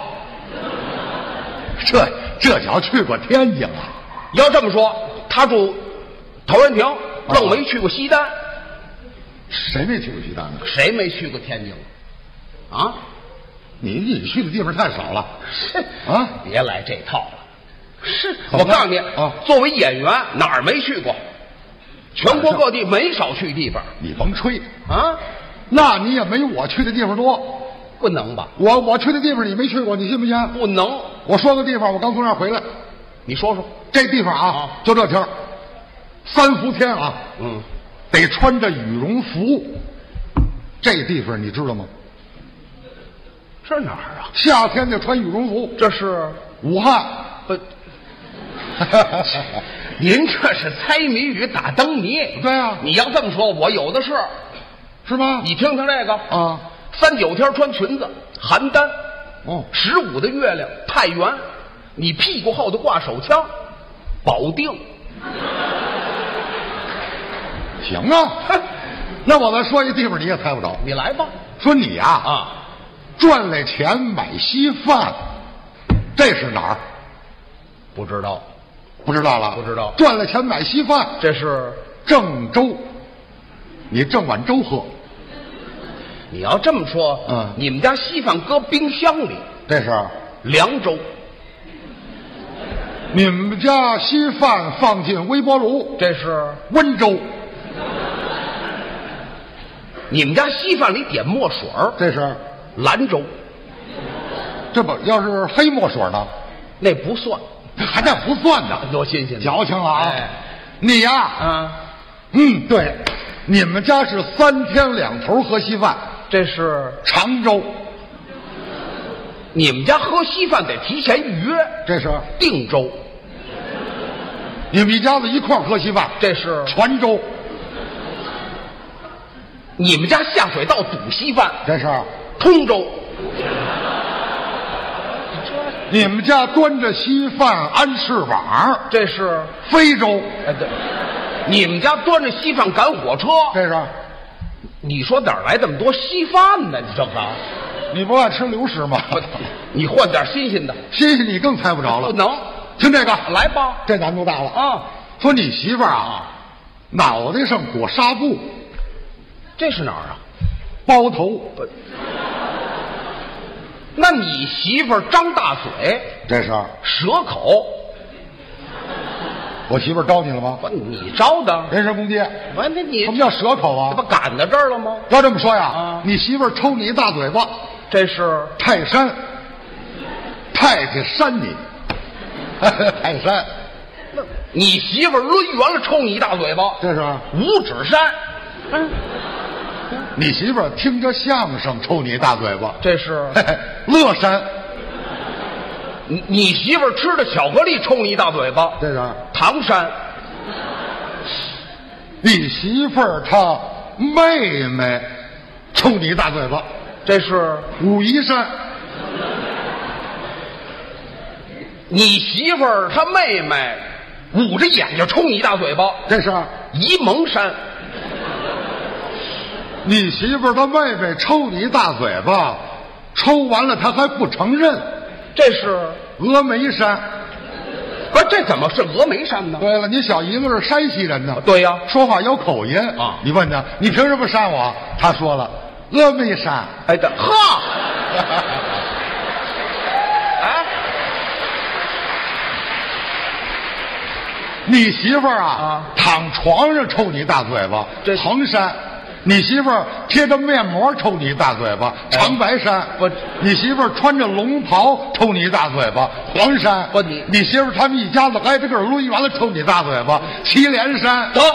这叫去过天津啊！ 要这么说，他住陶然亭，愣没去过西单。 谁没去过西单呢？ 谁没去过天津？啊？ 你去的地方太少了。 是啊， 别来这套了。是我告诉你啊，作为演员哪儿没去过？全国各地没少去地方。 你甭吹啊， 那你也没我去的地方多。 不能吧？ 我去的地方你没去过，你信不信？ 不能。 我说个地方，我刚从那儿回来。 你说说这地方啊，就这天3伏天啊，得穿着羽绒服。这地方你知道吗？ 这哪儿啊？ 夏天得穿羽绒服。 这是武汉。 您这是猜谜语打灯谜。 对啊， 你要这么说，我有的是吗？ 你听听这个啊 ，3、9天穿裙子，邯郸，15的月亮，太原，你屁股后头挂手枪，保定。 行啊，那我再说一地方你也猜不着。 你来吧。 说你呀赚来钱买稀饭，这是哪儿？ 不知道。 不知道了？ 不知道。 赚了钱买稀饭， 这是郑州。你郑碗粥喝。 你要这么说，你们家稀饭搁冰箱里， 这是凉州。 你们家稀饭放进微波炉， 这是温州。 你们家稀饭里点墨水， 这是兰州。 这不要是黑墨水呢？ 那不算。 还那不算呢， 多新鲜！ 矫情了啊！ 哎、 你呀，对，你们家是3天2头喝稀饭， 这是常州。 你们家喝稀饭得提前预约， 这是定州。 你们一家子一块喝稀饭， 这是泉州。 你们家下水道煮稀饭， 这是通州。 你们家端着稀饭安翅膀， 这是非洲。 哎，对，你们家端着稀饭赶火车， 这是。 你说哪儿来这么多稀饭呢？你这个， 你不爱吃流食吗？ 你换点新鲜的， 新鲜你更猜不着了。 不能听这个， 来吧， 这难度大了啊！ 说你媳妇儿啊，脑袋上裹纱布， 这是哪儿啊？ 包头。 那你媳妇儿张大嘴， 这是蛇口。 我媳妇儿招你了吗？ 不，你招的， 人身攻击。 不，那你什么叫蛇口啊？ 这不赶到这儿了吗？ 要这么说呀，你媳妇儿抽你一大嘴巴， 这是泰山，太太扇你，泰山。 你媳妇儿抡圆了抽你一大嘴巴， 这是五指山。 你媳妇儿听着相声抽你一大嘴巴， 这是乐山。 你媳妇儿吃的巧克力抽你一大嘴巴， 这是唐山。 你媳妇儿她妹妹抽你一大嘴巴， 这是武夷山。 你媳妇儿她妹妹捂着眼睛抽你一大嘴巴， 这是沂蒙山。 你媳妇儿她妹妹抽你一大嘴巴，抽完了她还不承认， 这是峨眉山。 不，这怎么是峨眉山呢？ 对了，你小姨子是山西人呢。 对呀， 说话有口音啊。 你问他，你凭什么扇我？他说了，峨眉山。 哎的，哈。哎， 你媳妇儿啊，躺床上抽你大嘴巴，这衡山。你媳妇儿贴着面膜抽你一大嘴巴，长白山；你媳妇儿穿着龙袍抽你一大嘴巴，黄山；你媳妇儿他们一家子挨着个抡圆了抽你大嘴巴，祁连山。 得，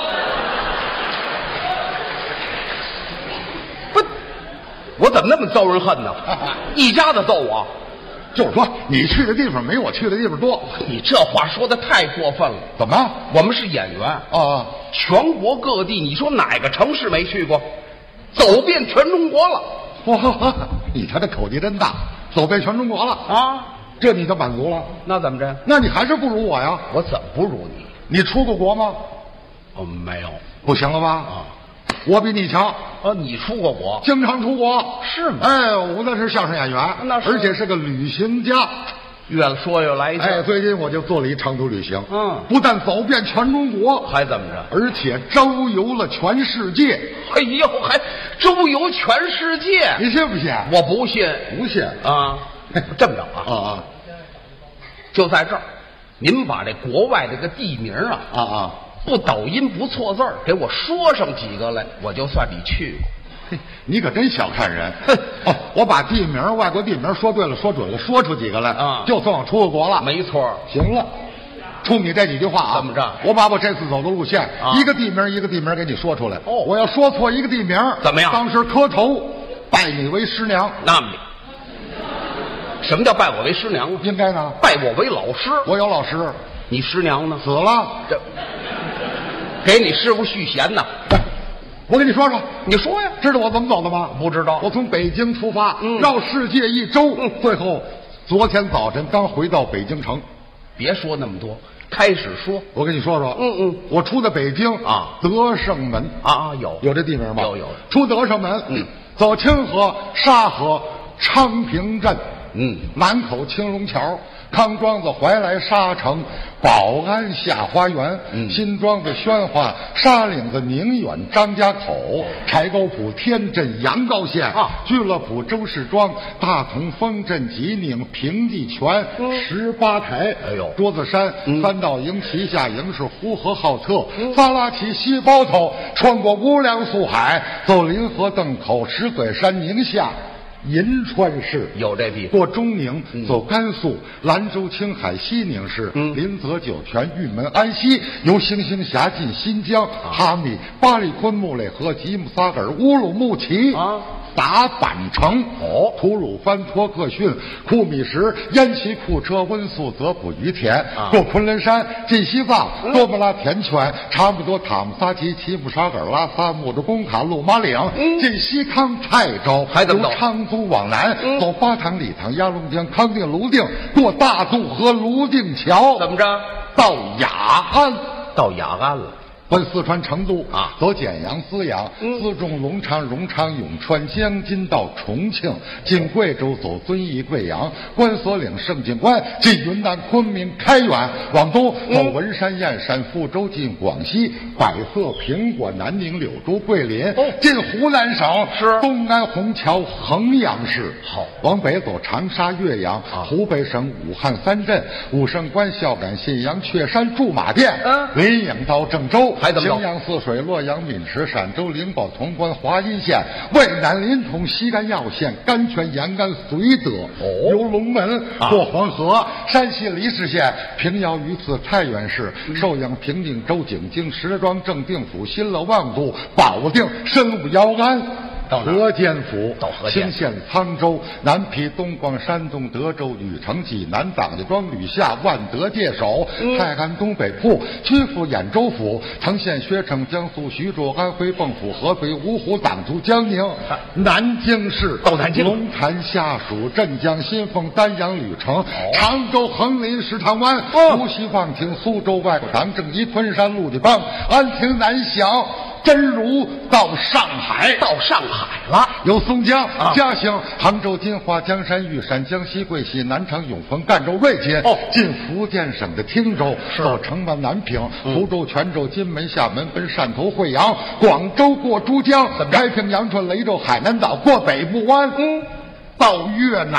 不，我怎么那么遭人恨呢？一家子揍我。 就是说，你去的地方没我去的地方多。 你这话说的太过分了。 怎么？ 我们是演员啊，全国各地，你说哪个城市没去过？走遍全中国了。 哇，你瞧这口气真大，走遍全中国了啊！ 这你就满足了？ 那怎么着？ 那你还是不如我呀？ 我怎么不如你？ 你出过国吗？ 哦，没有。 不行了吧？啊。我比你强你出过国， 经常出国是吗？ 哎，我那是相声演员， 那是， 而且是个旅行家， 越说越来劲。 哎，最近我就做了一长途旅行，不但走遍全中国， 还怎么着？ 而且周游了全世界。 哎呦，还周游全世界？ 你信不信？ 我不信， 不信啊！这么着啊，就在这儿，您把这国外这个地名不抖音不错字儿，给我说上几个来，我就算你去过。 你可真小看人！哦，我把地名、外国地名说对了、说准了，说出几个来啊，就算我出过国了。 没错。 行了，冲你这几句话啊， 怎么着？ 我把我这次走的路线，一个地名一个地名给你说出来。 哦， 我要说错一个地名， 怎么样？ 当时磕头拜你为师娘。 那么，什么叫拜我为师娘啊？ 应该呢， 拜我为老师。 我有老师， 你师娘呢？ 死了。 这。给你师傅续弦呢， 我跟你说说， 你说呀， 知道我怎么走的吗？ 不知道。 我从北京出发，绕世界一周，最后昨天早晨刚回到北京城。 别说那么多，开始说。 我跟你说说，我出的北京德胜门有这地名吗？ 有。 出德胜门，走清河、沙河、昌平镇，南口青龙桥。康庄子、怀来、沙城、宝安、下花园，新庄子、宣化、沙岭子、宁远、张家口、柴沟埔、天镇、阳高县俱乐部、周市庄、大同、丰镇、吉宁、平地泉、18台，桌子山、三道营、旗下营是呼和浩特、萨拉齐、西包头，穿过乌梁素海，走临河、邓口、石嘴山、宁夏。银川市有这地方， 过中宁，走甘肃兰州、青海、西宁市，临泽、酒泉、玉门、安溪，由星星峡进新疆、哈密、巴里坤、木累河、吉姆撒尔、乌鲁木齐达坂城，吐鲁番、托克逊、库米什、烟旗、库车、温宿、泽普、于田，过昆仑山进西藏，多木拉田泉，差不多塔木萨旗、齐木沙尔、拉萨、木竹工卡、路马岭，进西康泰州， 还怎么走？ 昌都往南，走巴塘、理塘、鸭龙江、康定、泸定，过大渡河、泸定桥， 怎么着？ 到雅安， 到雅安了。 奔四川成都走简阳、资阳、资中、隆昌、荣昌、永川、江津到重庆，进贵州走遵义、贵阳、关索岭、胜景关，进云南昆明、开远，往东走文山、燕山、福州，进广西百色、平果、南宁、柳州、桂林，进湖南省是东安、虹桥、衡阳市。 好， 往北走长沙、岳阳，湖北省武汉三镇、武胜关、孝感、信阳、确山、驻马店，临颍到郑州。荥阳、泗水、洛阳、沔池、陕州、灵宝、潼关、华阴县、渭南、临潼、西干耀县、甘泉、延安、绥德，游龙门，过黄河，山西离石县、平遥、榆次、太原市，寿阳、平定、周景京、石庄、正定府、新乐、望都、保定、深武、姚安。河间府、清县、沧州、南皮、东光、山东、德州、禹城、济南、党家庄、吕夏、万德界首、泰安东北铺、曲阜、兖州府、藤县、薛城、江苏徐州、安徽蚌埠、合肥、芜湖、党图、江宁、南京市、 到南京、 龙潭下属、镇江、新丰、丹阳、吕城、常州、横林、石塘湾、无锡、望亭、苏州、外国塘、正极、昆山、陆家浜、安亭、南翔。真如到上海， 到上海了， 有松江、嘉兴、杭州、金华、江山、玉山、江西、贵溪、南昌、永丰、赣州、瑞金，进福建省的汀州，到城门、南平、福州、泉州、金门、厦门，奔汕头、惠阳、广州，过珠江、开平、阳春、雷州、海南岛，过北部湾，到越南。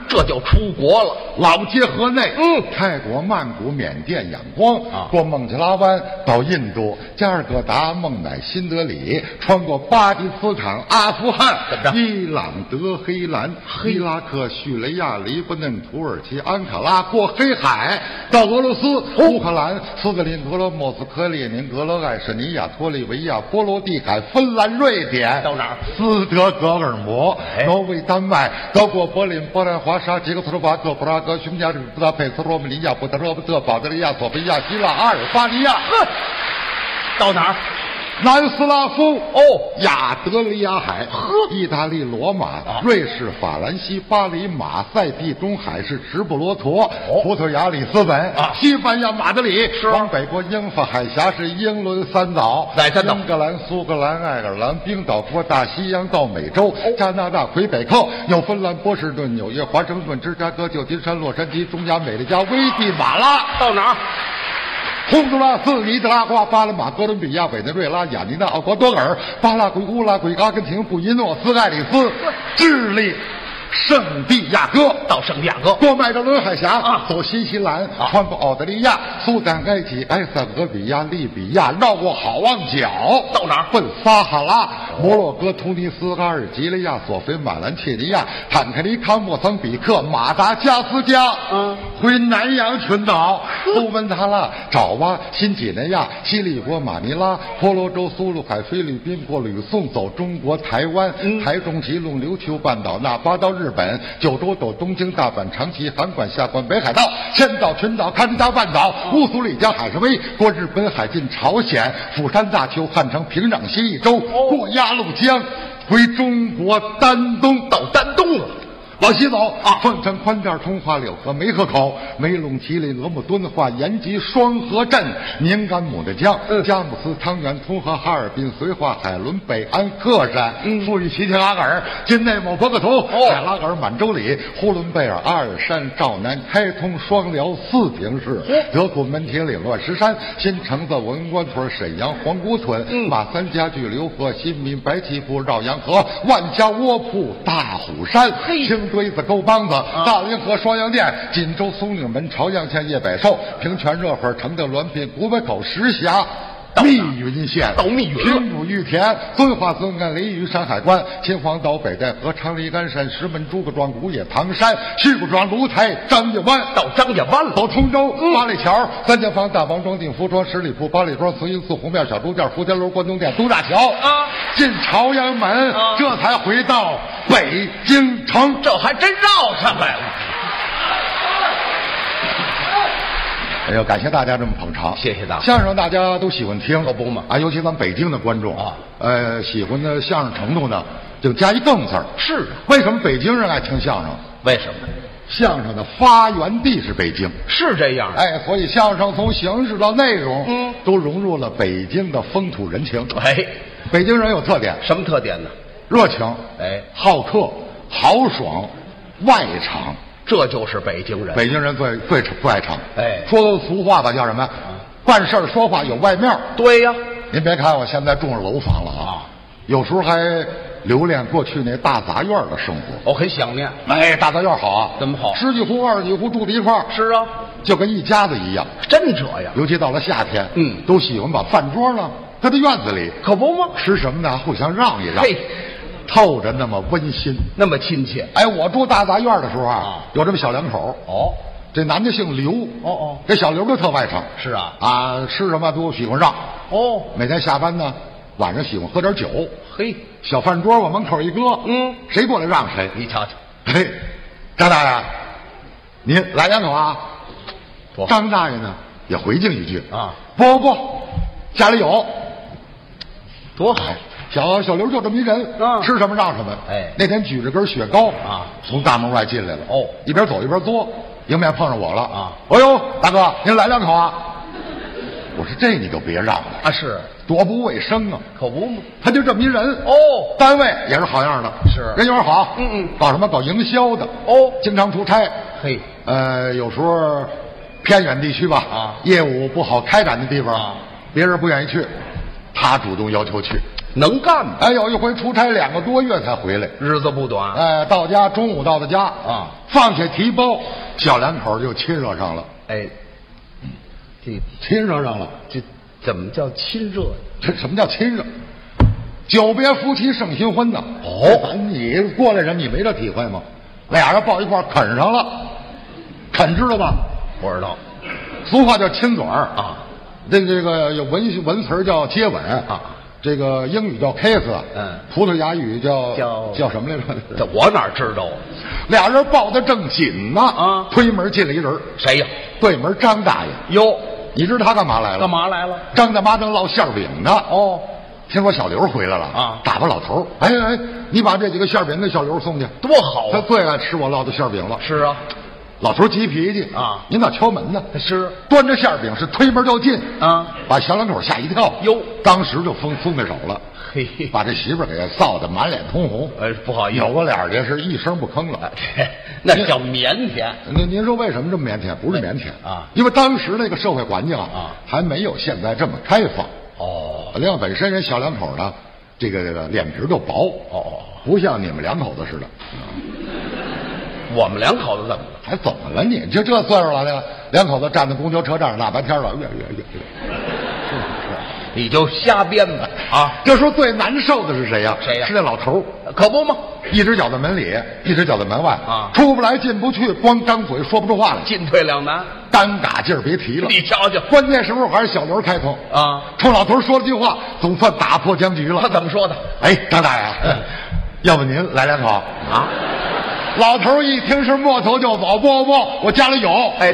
这就出国了。 老街河内，泰国曼谷、缅甸、仰光，过孟加拉湾到印度、加尔各答、孟买、新德里，穿过巴基斯坦、阿富汗、伊朗、德黑兰、伊拉克、叙利亚、黎巴嫩、土耳其、安卡拉，过黑海到俄罗斯、乌克兰、斯特林格勒、莫斯科、列宁格勒、爱沙尼亚、脱利维亚、波罗的海、芬兰、瑞典， 到哪儿？ 斯德哥尔摩、挪威、丹麦，德国柏林、波兰、华沙、捷克斯洛伐克、布拉格、匈牙利、布达佩斯、罗马尼亚、布达勒布特、保加利亚、索菲亚、希腊、阿尔巴尼亚。 到哪儿？ 南斯拉夫亚得里亚海，意大利罗马，瑞士法兰西、巴黎、马赛、地中海是直布罗陀，葡萄牙里斯本，西班牙马德里，往北过英法海峡是英伦三岛，英格兰、苏格兰、爱尔兰、冰岛，过大西洋到美洲，加拿大、魁北克、纽芬兰、波士顿、纽约、华盛顿、芝加哥、旧金山、洛杉矶、中亚美利加、危地马拉， 到哪儿？ 洪都拉斯、尼德拉瓜、巴拿马、哥伦比亚、委内瑞拉、亚尼纳、奥瓜多尔、巴拉圭、乌拉圭、阿根廷、布宜诺斯艾利斯、智利、圣地亚哥， 到圣地亚哥， 过麦哲伦海峡，走新西兰，穿过澳大利亚、苏丹、埃及、埃塞俄比亚、利比亚，绕过好望角， 到哪儿？ 奔撒哈拉、摩洛哥、突尼斯、阿尔及利亚、索菲马兰、切尼亚、坦克尼康、莫桑比克、马达加斯加，回南洋群岛，苏门答腊、爪哇、新几内亚、西里国、马尼拉、婆罗洲、苏禄海、菲律宾，过吕宋走中国台湾，台中、吉隆、琉球半岛、那巴到日本，九州走东京、大阪、长崎、函馆、下关、北海道、千岛群岛、勘察半岛、乌苏里江、海参崴，过日本海进朝鲜、釜山、大邱、汉城、平壤西一州，过鸭绿江，回中国丹东， 到丹东了。 往西走凤城、宽甸、通化、柳河、梅河口、梅陇、麒麟、俄木、敦化、延吉、双河镇、宁干、牡丹江、佳木斯、汤原、通河、哈尔滨、绥化、海伦、北安、克山、富裕、齐齐哈尔、金内蒙、博克图、海拉尔、满洲里、呼伦贝尔、阿尔山、赵南、开通、双辽、四平市、德库、门铁岭、乱石山、新城子、文官屯、沈阳、皇姑村、马三家具、刘河、新民、白旗铺、绕阳河、万家窝铺、大虎山、青堆子、沟帮子、大凌河、双阳店、锦州、松岭门、朝阳县、叶百寿、平泉、热河、承德、滦平、古北口、石峡、密云县， 到密云了。 平谷、玉田、遵化、遵干、临榆、山海关、秦皇岛、北戴河、长黎干山、石门、诸葛庄、古野、唐山、旭谷庄、芦台、张家湾， 到张家湾了。 走通州、八里桥、三江坊、大王庄、定福庄、十里铺、八里庄、慈云寺、红庙、小猪店、福田楼、关东店、东大桥进朝阳门，这才回到北京城。 这还真绕上来了。 哎呦，感谢大家这么捧场， 谢谢大家。 相声大家都喜欢听， 可不嘛啊，尤其咱北京的观众喜欢的相声程度呢，就加一更字儿。 是啊， 为什么北京人爱听相声？ 为什么？ 相声的发源地是北京， 是这样的。 哎，所以相声从形式到内容，都融入了北京的风土人情。 哎， 北京人有特点， 什么特点呢？ 热情， 哎， 好客，豪爽，外敞。 这就是北京人。 北京人最爱唱。 哎， 说个俗话吧，叫什么？办事儿说话有外面。 对呀， 您别看我现在住上楼房了啊，有时候还留恋过去那大杂院的生活。 我很想念。 哎，大杂院好啊， 怎么好 ？10几户、20几户住在一块儿。 是啊， 就跟一家子一样。 真这样。 尤其到了夏天，都喜欢把饭桌呢搁在院子里， 可不吗？ 吃什么呢？互相让一让。 嘿， 透着那么温馨， 那么亲切。 哎，我住大杂院的时候有这么小两口。这男的姓刘。这小刘就特外甥。 是啊， 吃什么都喜欢让。每天下班呢，晚上喜欢喝点酒。 嘿， 小饭桌往门口一搁，谁过来让谁。 你瞧瞧， 嘿，张大爷，您来两口啊？张大爷呢也回敬一句不，家里有。 多好。 小刘就这么一人，吃什么让什么。 哎， 那天举着根雪糕从大门外进来了。一边走一边嘬，迎面碰上我了哎呦，大哥，您来两口啊？我说这你就别让了是多不卫生啊！ 可不嘛， 他就这么一人单位也是好样的， 是人缘好，搞什么搞营销的经常出差。 嘿， 有时候偏远地区吧业务不好开展的地方别人不愿意去，他主动要求去。 能干吗？ 哎，有一回出差2个多月才回来， 日子不短。 哎，到家中午到的家啊，放下提包，小两口就亲热上了。 哎，这亲热上了， 这怎么叫亲热呀？ 这什么叫亲热？久别夫妻胜新婚呐！哦，你过来人，你没这体会吗？俩人抱一块啃上了，啃知道吧？ 不知道。 俗话叫亲嘴儿啊， 这个有文词叫接吻啊，这个英语叫 kiss， 葡萄牙语叫什么来着？ 这我哪知道啊？ 俩人抱得正紧呢啊！推门进来一人， 谁呀？ 对门张大爷。 哟， 你知道他干嘛来了？ 干嘛来了？ 张大妈正烙馅饼呢。 哦。 听说小刘回来了啊，打发老头哎，你把这几个馅饼给小刘送去， 多好啊！ 他最爱吃我烙的馅饼了。 是啊， 老头急脾气啊， 您咋敲门呢？ 是， 端着馅饼是推门就进啊， 把小两口吓一跳。 哟， 当时就松开手了， 嘿， 把这媳妇儿给臊得满脸通红。 不好意思， 扭过脸去是一声不吭了。 那叫腼腆。 您说为什么这么腼腆？不是腼腆啊，因为当时那个社会环境啊，还没有现在这么开放。哦，另外本身人小两口呢。这个脸皮就薄不像你们两口子似的。 我们两口子怎么了？ 还怎么了你？就这岁数了，两口子站在公交车站上大半天了， 你就瞎编吧啊！ 这时候最难受的是谁呀？ 谁呀？ 是那老头， 可不吗？ 一只脚在门里，一只脚在门外啊， 出不来进不去，光张嘴说不出话来， 进退两难， 尴尬劲儿别提了。 你瞧瞧， 关键时候还是小刘开口啊，冲老头说了句话，总算打破僵局了。 他怎么说的？ 哎，张大爷，要不您来两口啊？老头一听是摸头就走，不，我家里有。 哎，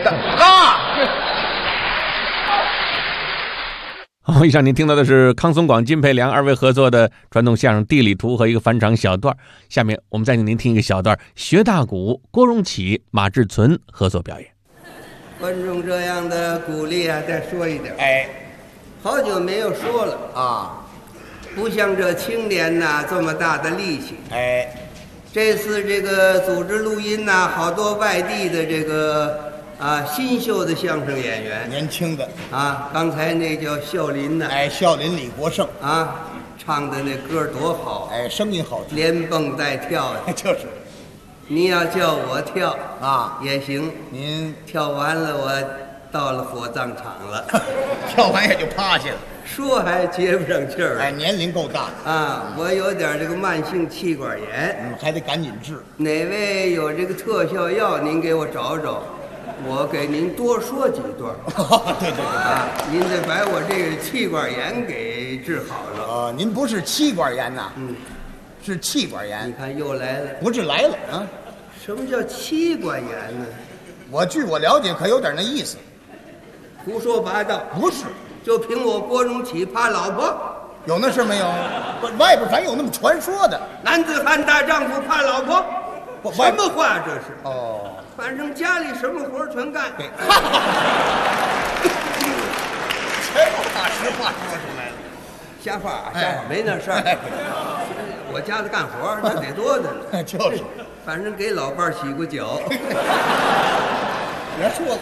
以上您听到的是康松广、金培良二位合作的传统相声《地理图》和一个返场小段。下面我们再请您听一个小段，学大鼓，郭荣启、马志存合作表演。 观众这样的鼓励啊，再说一点。 哎， 好久没有说了啊，不像这青年呐这么大的力气。 哎， 这次这个组织录音呐，好多外地的这个。新秀的相声演员， 年轻的啊，刚才那叫孝林呢， 哎，孝林李国盛啊，唱的那歌多好， 哎，声音好听， 连蹦带跳的， 就是。 你要叫我跳啊也行， 您跳完了我到了火葬场了， 跳完也就趴下了， 说还接不上气儿。 哎，年龄够大的啊，我有点这个慢性气管炎， 还得赶紧治。 哪位有这个特效药，您给我找找。我给您多说几段。 对啊， 您得把我这个气管炎给治好了。 您不是气管炎呐，是气管炎。 你看又来了， 不是来了啊？ 什么叫气管炎呢？ 据我了解，可有点那意思。 胡说八道！ 不是， 就凭我郭荣启怕老婆， 有那事没有？外边咱有那么传说的， 男子汉大丈夫怕老婆，什么话这是？ 哦。 反正家里什么活全干， 全把实话说出来了。 瞎话，没那事儿。我家里干活那得多的呢。 就是， 反正给老伴儿洗过脚。 别说了，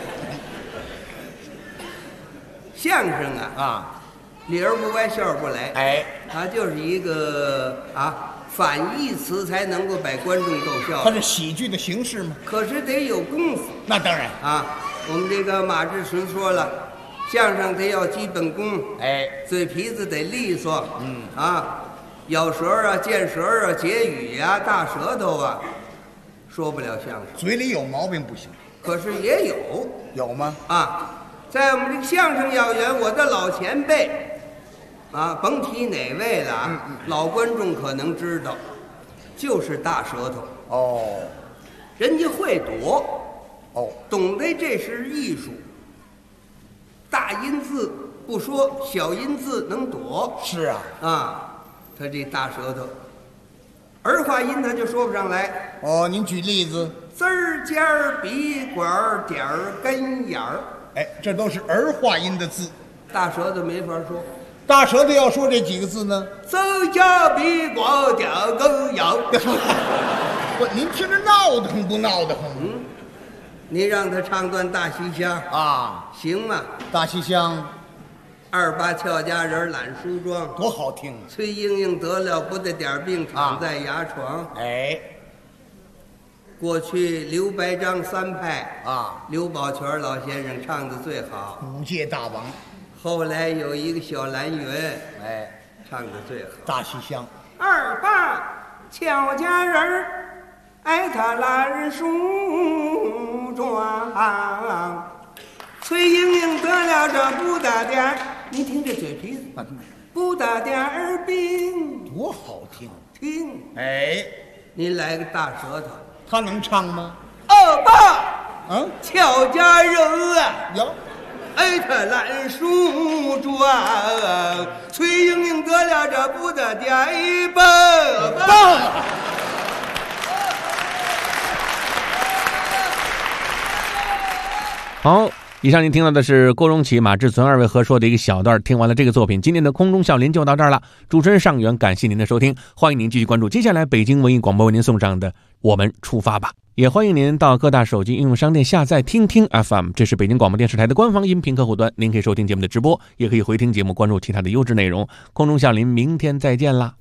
相声啊，理而不歪，笑而不来。 哎， 它就是一个反义词才能够把观众逗笑。 它是喜剧的形式吗？ 可是得有功夫。 那当然啊，我们这个马志纯说了，相声得要基本功。 哎， 嘴皮子得利索。咬舌啊，见舌啊，结语呀，大舌头啊，说不了相声。 嘴里有毛病不行。 可是也有吗？ 在我们这个相声演员，我的老前辈。甭提哪位了，老观众可能知道，就是大舌头。 哦， 人家会躲，懂得这是艺术。大音字不说，小音字能躲。 是他这大舌头，儿化音他就说不上来。 您举例子。 字儿尖儿、笔管点儿、根眼儿。 哎，这都是儿化音的字， 大舌头没法说。 大舌头要说这几个字呢？ 字加笔管点儿根眼儿。 您听着闹得很不闹得很？ 你让他唱段大西厢啊， 行吗？ 大西厢， 28俏佳人揽梳妆， 多好听！ 崔莺莺得了不得点病，躺在牙床。 哎， 过去刘白张三派啊， 刘宝全老先生唱的最好， 五界大王。 后来有一个小蓝云， 哎， 唱的最好。 大西厢。 28俏佳人哎，她揽梳妆。崔莺莺得了这不大点儿，你听这嘴皮子，不大点儿病， 多好听！ 听， 哎， 您来个大舌头， 他能唱吗 ？28俏佳人啊， 有， 哎，她揽梳妆，崔莺莺得了这不大点儿棒。 好，以上您听到的是郭荣启、马志存二位合说的一个小段。听完了这个作品，今天的空中笑林就到这儿了。主持人尚远，感谢您的收听，欢迎您继续关注接下来北京文艺广播为您送上的《我们出发吧》，也欢迎您到各大手机应用商店下载听听 FM， 这是北京广播电视台的官方音频客户端，您可以收听节目的直播，也可以回听节目，关注其他的优质内容。空中笑林，明天再见啦。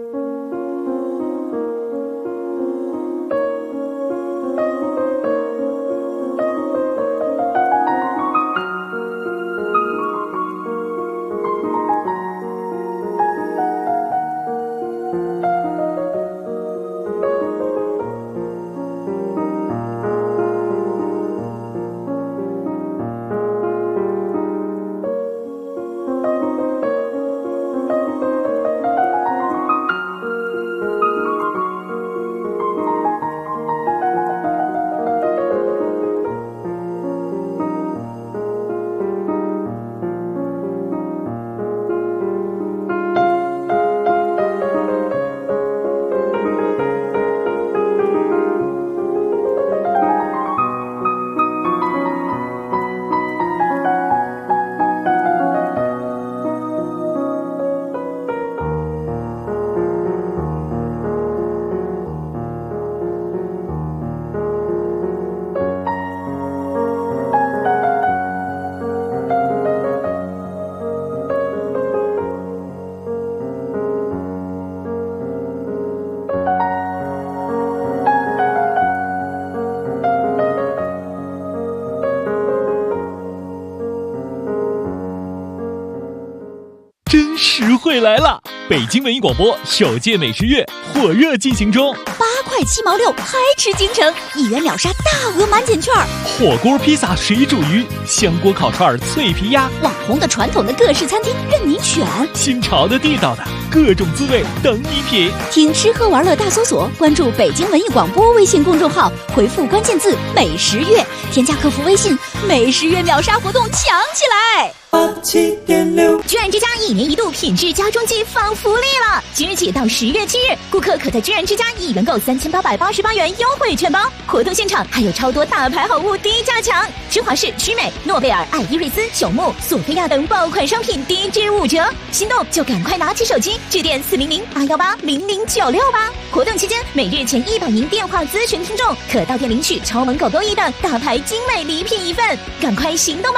实惠来了！北京文艺广播首届美食月火热进行中 ，8块7毛6，嗨吃京城，1元秒杀大额满减券， 火锅、披萨、水煮鱼、香锅、烤串、脆皮鸭， 网红的、传统的各式餐厅任你选， 新潮的、地道的，各种滋味等你品。 听吃喝玩乐大搜索，关注北京文艺广播微信公众号，回复关键字“美食月”，添加客服微信，美食月秒杀活动抢起来！87.6，居然之家1年1度品质家装季放福利了！即日起到10月7日，顾客可在居然之家1元购3888元优惠券包。活动现场还有超多大牌好物低价抢，芝华士、曲美、诺贝尔、爱依瑞斯、朽木、索菲亚等爆款商品低至5折。心动就赶快拿起手机，致电400-818-0096吧！活动期间，每日前100名电话咨询听众可到店领取超萌狗狗衣等大牌精美礼品1份，赶快行动吧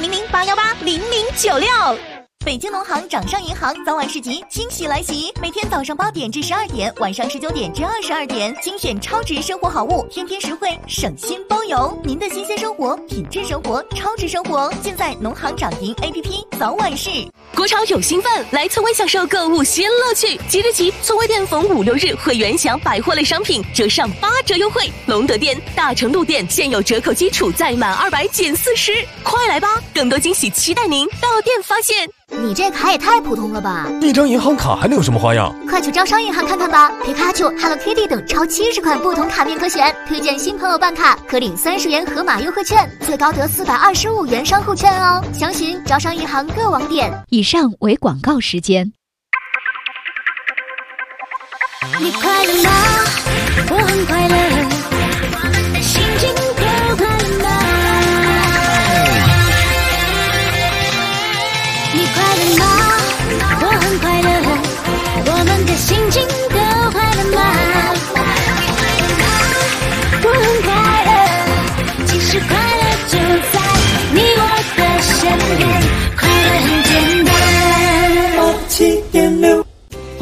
！400-818-0096。北京农行掌上银行早晚市集惊喜来袭，每天早上8点至12点，晚上19点至22点，精选超值生活好物，天天实惠，省心包邮。您的新鲜生活、品质生活、超值生活，尽在农行掌银 APP 早晚市。 国潮有新范，来村威享受购物新乐趣。即日起，村威店逢5、6日会员享百货类商品折上8折优惠。隆德店、大成路店现有折扣基础在满200减40，快来吧！更多惊喜期待您到店发现。 你这卡也太普通了吧！ 一张银行卡还能有什么花样？ 快去招商银行看看吧！皮卡丘、Hello Kitty 等超70款不同卡面可选，推荐新朋友办卡可领30元盒马优惠券，最高得425元商户券哦！详询招商银行各网点。以上为广告时间。 你快乐吗？我很快乐，我们的心情都快乐吗？你快乐吗？我很快乐，我们的心情都快乐吗？我很快乐，其实快乐就在你我的身边，快乐很简单。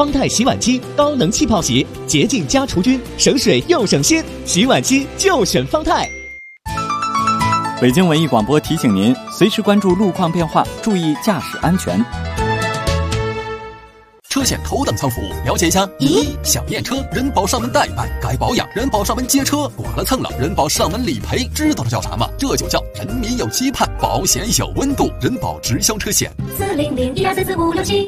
方太洗碗机高能气泡洗，洁净加除菌，省水又省心，洗碗机就选方太。 北京文艺广播提醒您，随时关注路况变化，注意驾驶安全。 车险头等舱服务，了解一下。1. 想验车，人保上门代办；该保养，人保上门接车；剐了蹭了，人保上门理赔。知道这叫啥吗？这就叫人民有期盼，保险有温度。人保直销车险。40012444567。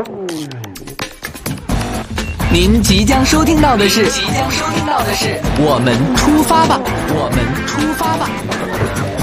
您即将收听到的是我们出发吧，我们出发吧。